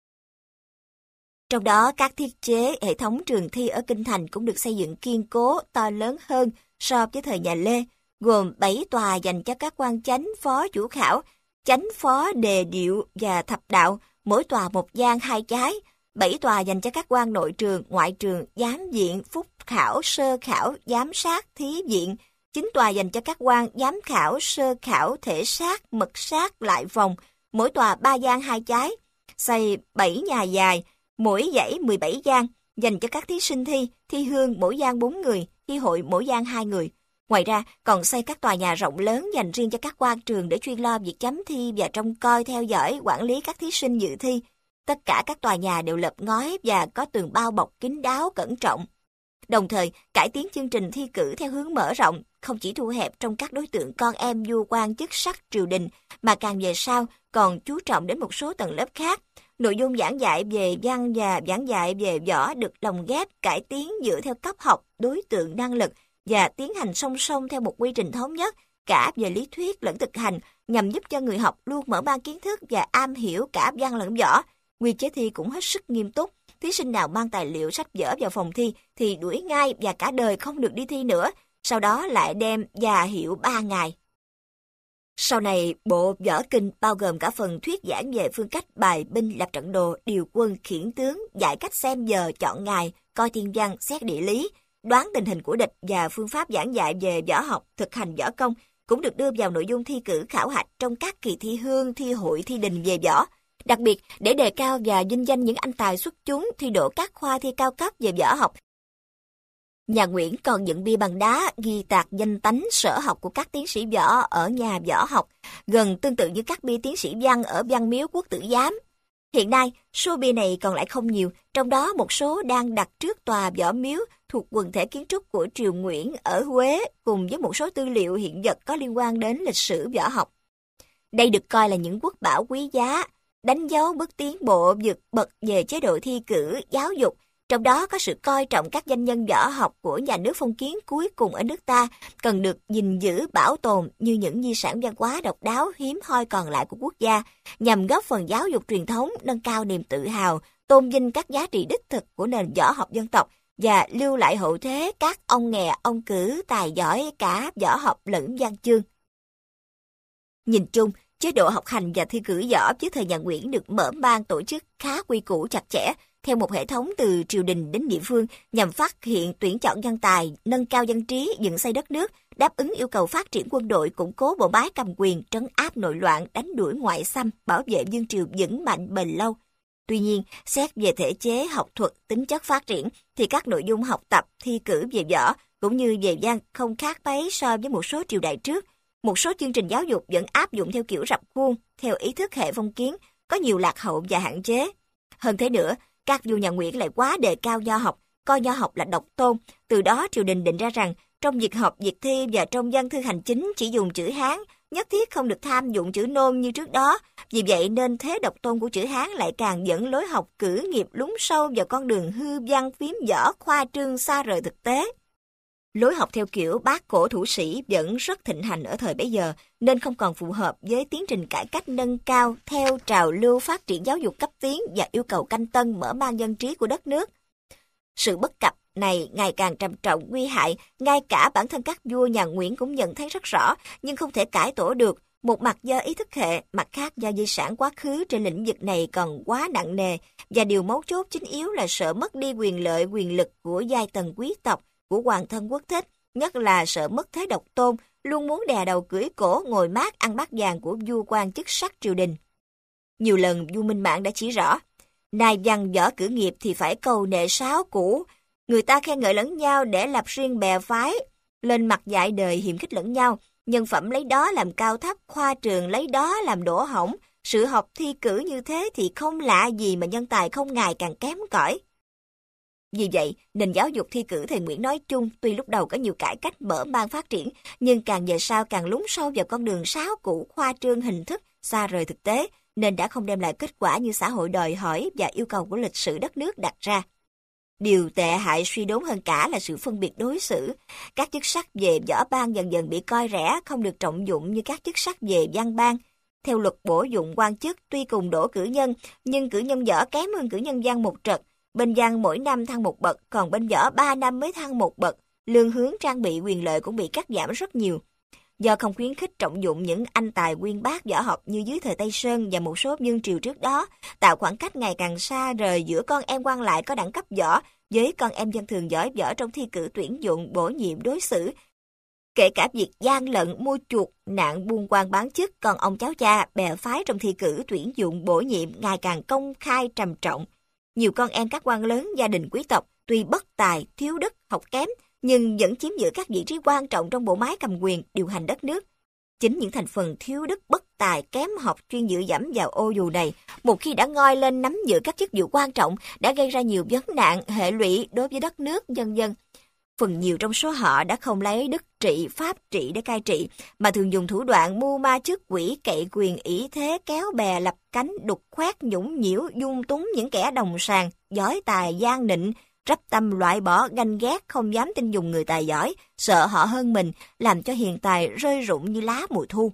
Trong đó, các thiết chế, hệ thống trường thi ở Kinh Thành cũng được xây dựng kiên cố, to lớn hơn so với thời nhà Lê, gồm 7 tòa dành cho các quan chánh, phó chủ khảo, chánh phó đề điệu và thập đạo, mỗi tòa một gian hai chái, 7 tòa dành cho các quan nội trường, ngoại trường, giám viện, phúc khảo, sơ khảo, giám sát, thí viện, 9 tòa dành cho các quan giám khảo, sơ khảo, thể sát, mật sát, lại vòng, mỗi tòa 3 gian hai chái, xây 7 nhà dài, mỗi dãy 17 gian, dành cho các thí sinh thi, thi hương mỗi gian 4 người, thi hội mỗi gian 2 người. Ngoài ra, còn xây các tòa nhà rộng lớn dành riêng cho các quan trường để chuyên lo việc chấm thi và trông coi, theo dõi, quản lý các thí sinh dự thi. Tất cả các tòa nhà đều lợp ngói và có tường bao bọc kín đáo, cẩn trọng. Đồng thời, cải tiến chương trình thi cử theo hướng mở rộng, không chỉ thu hẹp trong các đối tượng con em vua quan chức sắc triều đình, mà càng về sau còn chú trọng đến một số tầng lớp khác. Nội dung giảng dạy về văn và giảng dạy về võ được lồng ghép, cải tiến dựa theo cấp học, đối tượng, năng lực và tiến hành song song theo một quy trình thống nhất, cả về lý thuyết lẫn thực hành, nhằm giúp cho người học luôn mở mang kiến thức và am hiểu cả văn lẫn võ. Quy chế thi cũng hết sức nghiêm túc. Thí sinh nào mang tài liệu sách vở vào phòng thi thì đuổi ngay và cả đời không được đi thi nữa, sau đó lại đem già hiệu 3 ngày. Sau này, bộ võ kinh bao gồm cả phần thuyết giảng về phương cách bài binh lập trận đồ, điều quân, khiển tướng, dạy cách xem giờ, chọn ngày, coi thiên văn, xét địa lý, đoán tình hình của địch và phương pháp giảng dạy về võ học, thực hành võ công cũng được đưa vào nội dung thi cử khảo hạch trong các kỳ thi hương, thi hội, thi đình về võ. Đặc biệt, để đề cao và vinh danh những anh tài xuất chúng thi đỗ các khoa thi cao cấp về võ học, nhà Nguyễn còn dựng bia bằng đá ghi tạc danh tánh sở học của các tiến sĩ võ ở nhà võ học, gần tương tự như các bia tiến sĩ văn ở Văn Miếu Quốc Tử Giám. Hiện nay, số bia này còn lại không nhiều, trong đó một số đang đặt trước tòa võ miếu thuộc quần thể kiến trúc của triều Nguyễn ở Huế, cùng với một số tư liệu hiện vật có liên quan đến lịch sử võ học. Đây được coi là những quốc bảo quý giá, đánh dấu bước tiến bộ vượt bậc về chế độ thi cử, giáo dục, trong đó có sự coi trọng các danh nhân võ học của nhà nước phong kiến cuối cùng ở nước ta, cần được gìn giữ, bảo tồn như những di sản văn hóa độc đáo hiếm hoi còn lại của quốc gia, nhằm góp phần giáo dục truyền thống, nâng cao niềm tự hào, tôn vinh các giá trị đích thực của nền võ học dân tộc và lưu lại hậu thế các ông nghè, ông cử, tài giỏi cả võ học lẫn văn chương. Nhìn chung, chế độ học hành và thi cử võ dưới thời nhà Nguyễn được mở mang tổ chức khá quy củ chặt chẽ, theo một hệ thống từ triều đình đến địa phương nhằm phát hiện tuyển chọn nhân tài, nâng cao dân trí, dựng xây đất nước, đáp ứng yêu cầu phát triển quân đội, củng cố bộ máy cầm quyền, trấn áp nội loạn, đánh đuổi ngoại xâm, bảo vệ vương triều vững mạnh bền lâu. Tuy nhiên, xét về thể chế, học thuật, tính chất phát triển, thì các nội dung học tập, thi cử về võ cũng như về văn không khác mấy so với một số triều đại trước. Một số chương trình giáo dục vẫn áp dụng theo kiểu rập khuôn, theo ý thức hệ phong kiến, có nhiều lạc hậu và hạn chế. Hơn thế nữa, các vua nhà Nguyễn lại quá đề cao nho học, coi nho học là độc tôn. Từ đó triều đình định ra rằng trong việc học, việc thi và trong văn thư hành chính chỉ dùng chữ Hán, nhất thiết không được tham dụng chữ Nôm như trước đó. Vì vậy nên thế độc tôn của chữ Hán lại càng dẫn lối học cử nghiệp lún sâu vào con đường hư văn phiếm võ, khoa trương xa rời thực tế. Lối học theo kiểu bác cổ thủ sĩ vẫn rất thịnh hành ở thời bấy giờ, nên không còn phù hợp với tiến trình cải cách nâng cao theo trào lưu phát triển giáo dục cấp tiến và yêu cầu canh tân mở mang dân trí của đất nước. Sự bất cập này ngày càng trầm trọng nguy hại, ngay cả bản thân các vua nhà Nguyễn cũng nhận thấy rất rõ, nhưng không thể cải tổ được. Một mặt do ý thức hệ, mặt khác do di sản quá khứ trên lĩnh vực này còn quá nặng nề, và điều mấu chốt chính yếu là sợ mất đi quyền lợi, quyền lực của giai tầng quý tộc, của hoàng thân quốc thích, nhất là sợ mất thế độc tôn, luôn muốn đè đầu cưỡi cổ ngồi mát ăn bát vàng của vua quan chức sắc triều đình. Nhiều lần vua Minh Mạng đã chỉ rõ, nài văn võ cử nghiệp thì phải cầu nệ sáo cũ, người ta khen ngợi lẫn nhau để lập riêng bè phái, lên mặt dạy đời hiềm khích lẫn nhau, nhân phẩm lấy đó làm cao thấp, khoa trường lấy đó làm đổ hỏng, sự học thi cử như thế thì không lạ gì mà nhân tài không ngày càng kém cỏi. Vì vậy, nền giáo dục thi cử thời Nguyễn nói chung tuy lúc đầu có nhiều cải cách mở mang phát triển, nhưng càng về sau càng lún sâu vào con đường sáo cũ khoa trương hình thức, xa rời thực tế, nên đã không đem lại kết quả như xã hội đòi hỏi và yêu cầu của lịch sử đất nước đặt ra. Điều tệ hại suy đốn hơn cả là sự phân biệt đối xử. Các chức sắc về võ ban dần dần bị coi rẻ, không được trọng dụng như các chức sắc về văn ban. Theo luật bổ dụng quan chức tuy cùng đỗ cử nhân, nhưng cử nhân võ kém hơn cử nhân văn một trật. Bên văn mỗi năm thăng một bậc, còn bên võ 3 năm mới thăng một bậc. Lương hướng trang bị quyền lợi cũng bị cắt giảm rất nhiều. Do không khuyến khích trọng dụng những anh tài uyên bác võ học như dưới thời Tây Sơn và một số vương triều trước đó, tạo khoảng cách ngày càng xa rời giữa con em quan lại có đẳng cấp võ với con em dân thường giỏi võ trong thi cử tuyển dụng bổ nhiệm đối xử. Kể cả việc gian lận mua chuộc, nạn buôn quan bán chức, còn ông cháu cha bè phái trong thi cử tuyển dụng bổ nhiệm ngày càng công khai trầm trọng. Nhiều con em các quan lớn gia đình quý tộc tuy bất tài, thiếu đức, học kém, nhưng vẫn chiếm giữ các vị trí quan trọng trong bộ máy cầm quyền điều hành đất nước. Chính những thành phần thiếu đức, bất tài, kém học chuyên dựa dẫm vào ô dù này, một khi đã ngoi lên nắm giữ các chức vụ quan trọng, đã gây ra nhiều vấn nạn, hệ lụy đối với đất nước, vân vân. Phần nhiều trong số họ đã không lấy đức trị, pháp trị để cai trị, mà thường dùng thủ đoạn mưu ma chức quỷ, cậy quyền ỷ thế, kéo bè lập cánh, đục khoét, nhũng nhiễu, dung túng những kẻ đồng sàng, giỏi tài, gian nịnh, rắp tâm loại bỏ, ganh ghét, không dám tin dùng người tài giỏi, sợ họ hơn mình, làm cho hiền tài rơi rụng như lá mùa thu.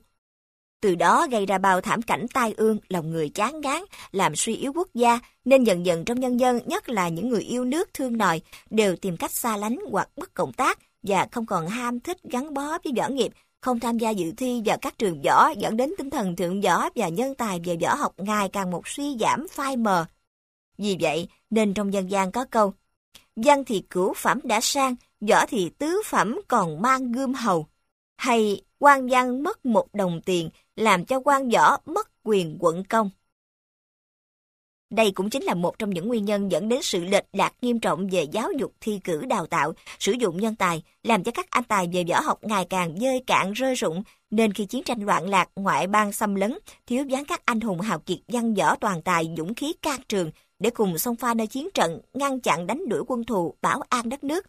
Từ đó gây ra bao thảm cảnh tai ương, lòng người chán ngán, làm suy yếu quốc gia, nên dần dần trong nhân dân, nhất là những người yêu nước thương nòi, đều tìm cách xa lánh hoặc bất cộng tác và không còn ham thích gắn bó với võ nghiệp, không tham gia dự thi vào các trường võ, dẫn đến tinh thần thượng võ và nhân tài về võ học ngày càng một suy giảm phai mờ. Vì vậy, nên trong dân gian có câu, văn thì cửu phẩm đã sang, võ thì tứ phẩm còn mang gươm hầu. Hay quan văn mất 1 đồng tiền, làm cho quan võ mất quyền quận công. Đây cũng chính là một trong những nguyên nhân dẫn đến sự lệch lạc nghiêm trọng về giáo dục thi cử đào tạo, sử dụng nhân tài, làm cho các anh tài về võ học ngày càng dơi cạn rơi rụng, nên khi chiến tranh loạn lạc, ngoại bang xâm lấn, thiếu vắng các anh hùng hào kiệt văn võ toàn tài, dũng khí can trường, để cùng xông pha nơi chiến trận, ngăn chặn đánh đuổi quân thù, bảo an đất nước.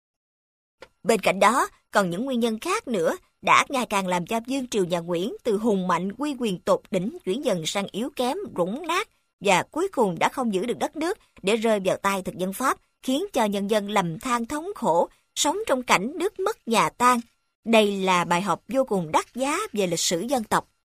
Bên cạnh đó, còn những nguyên nhân khác nữa đã ngày càng làm cho vương triều nhà Nguyễn từ hùng mạnh uy quyền tột đỉnh chuyển dần sang yếu kém, rũng nát và cuối cùng đã không giữ được đất nước để rơi vào tay thực dân Pháp, khiến cho nhân dân lầm than thống khổ, sống trong cảnh nước mất nhà tan. Đây là bài học vô cùng đắt giá về lịch sử dân tộc.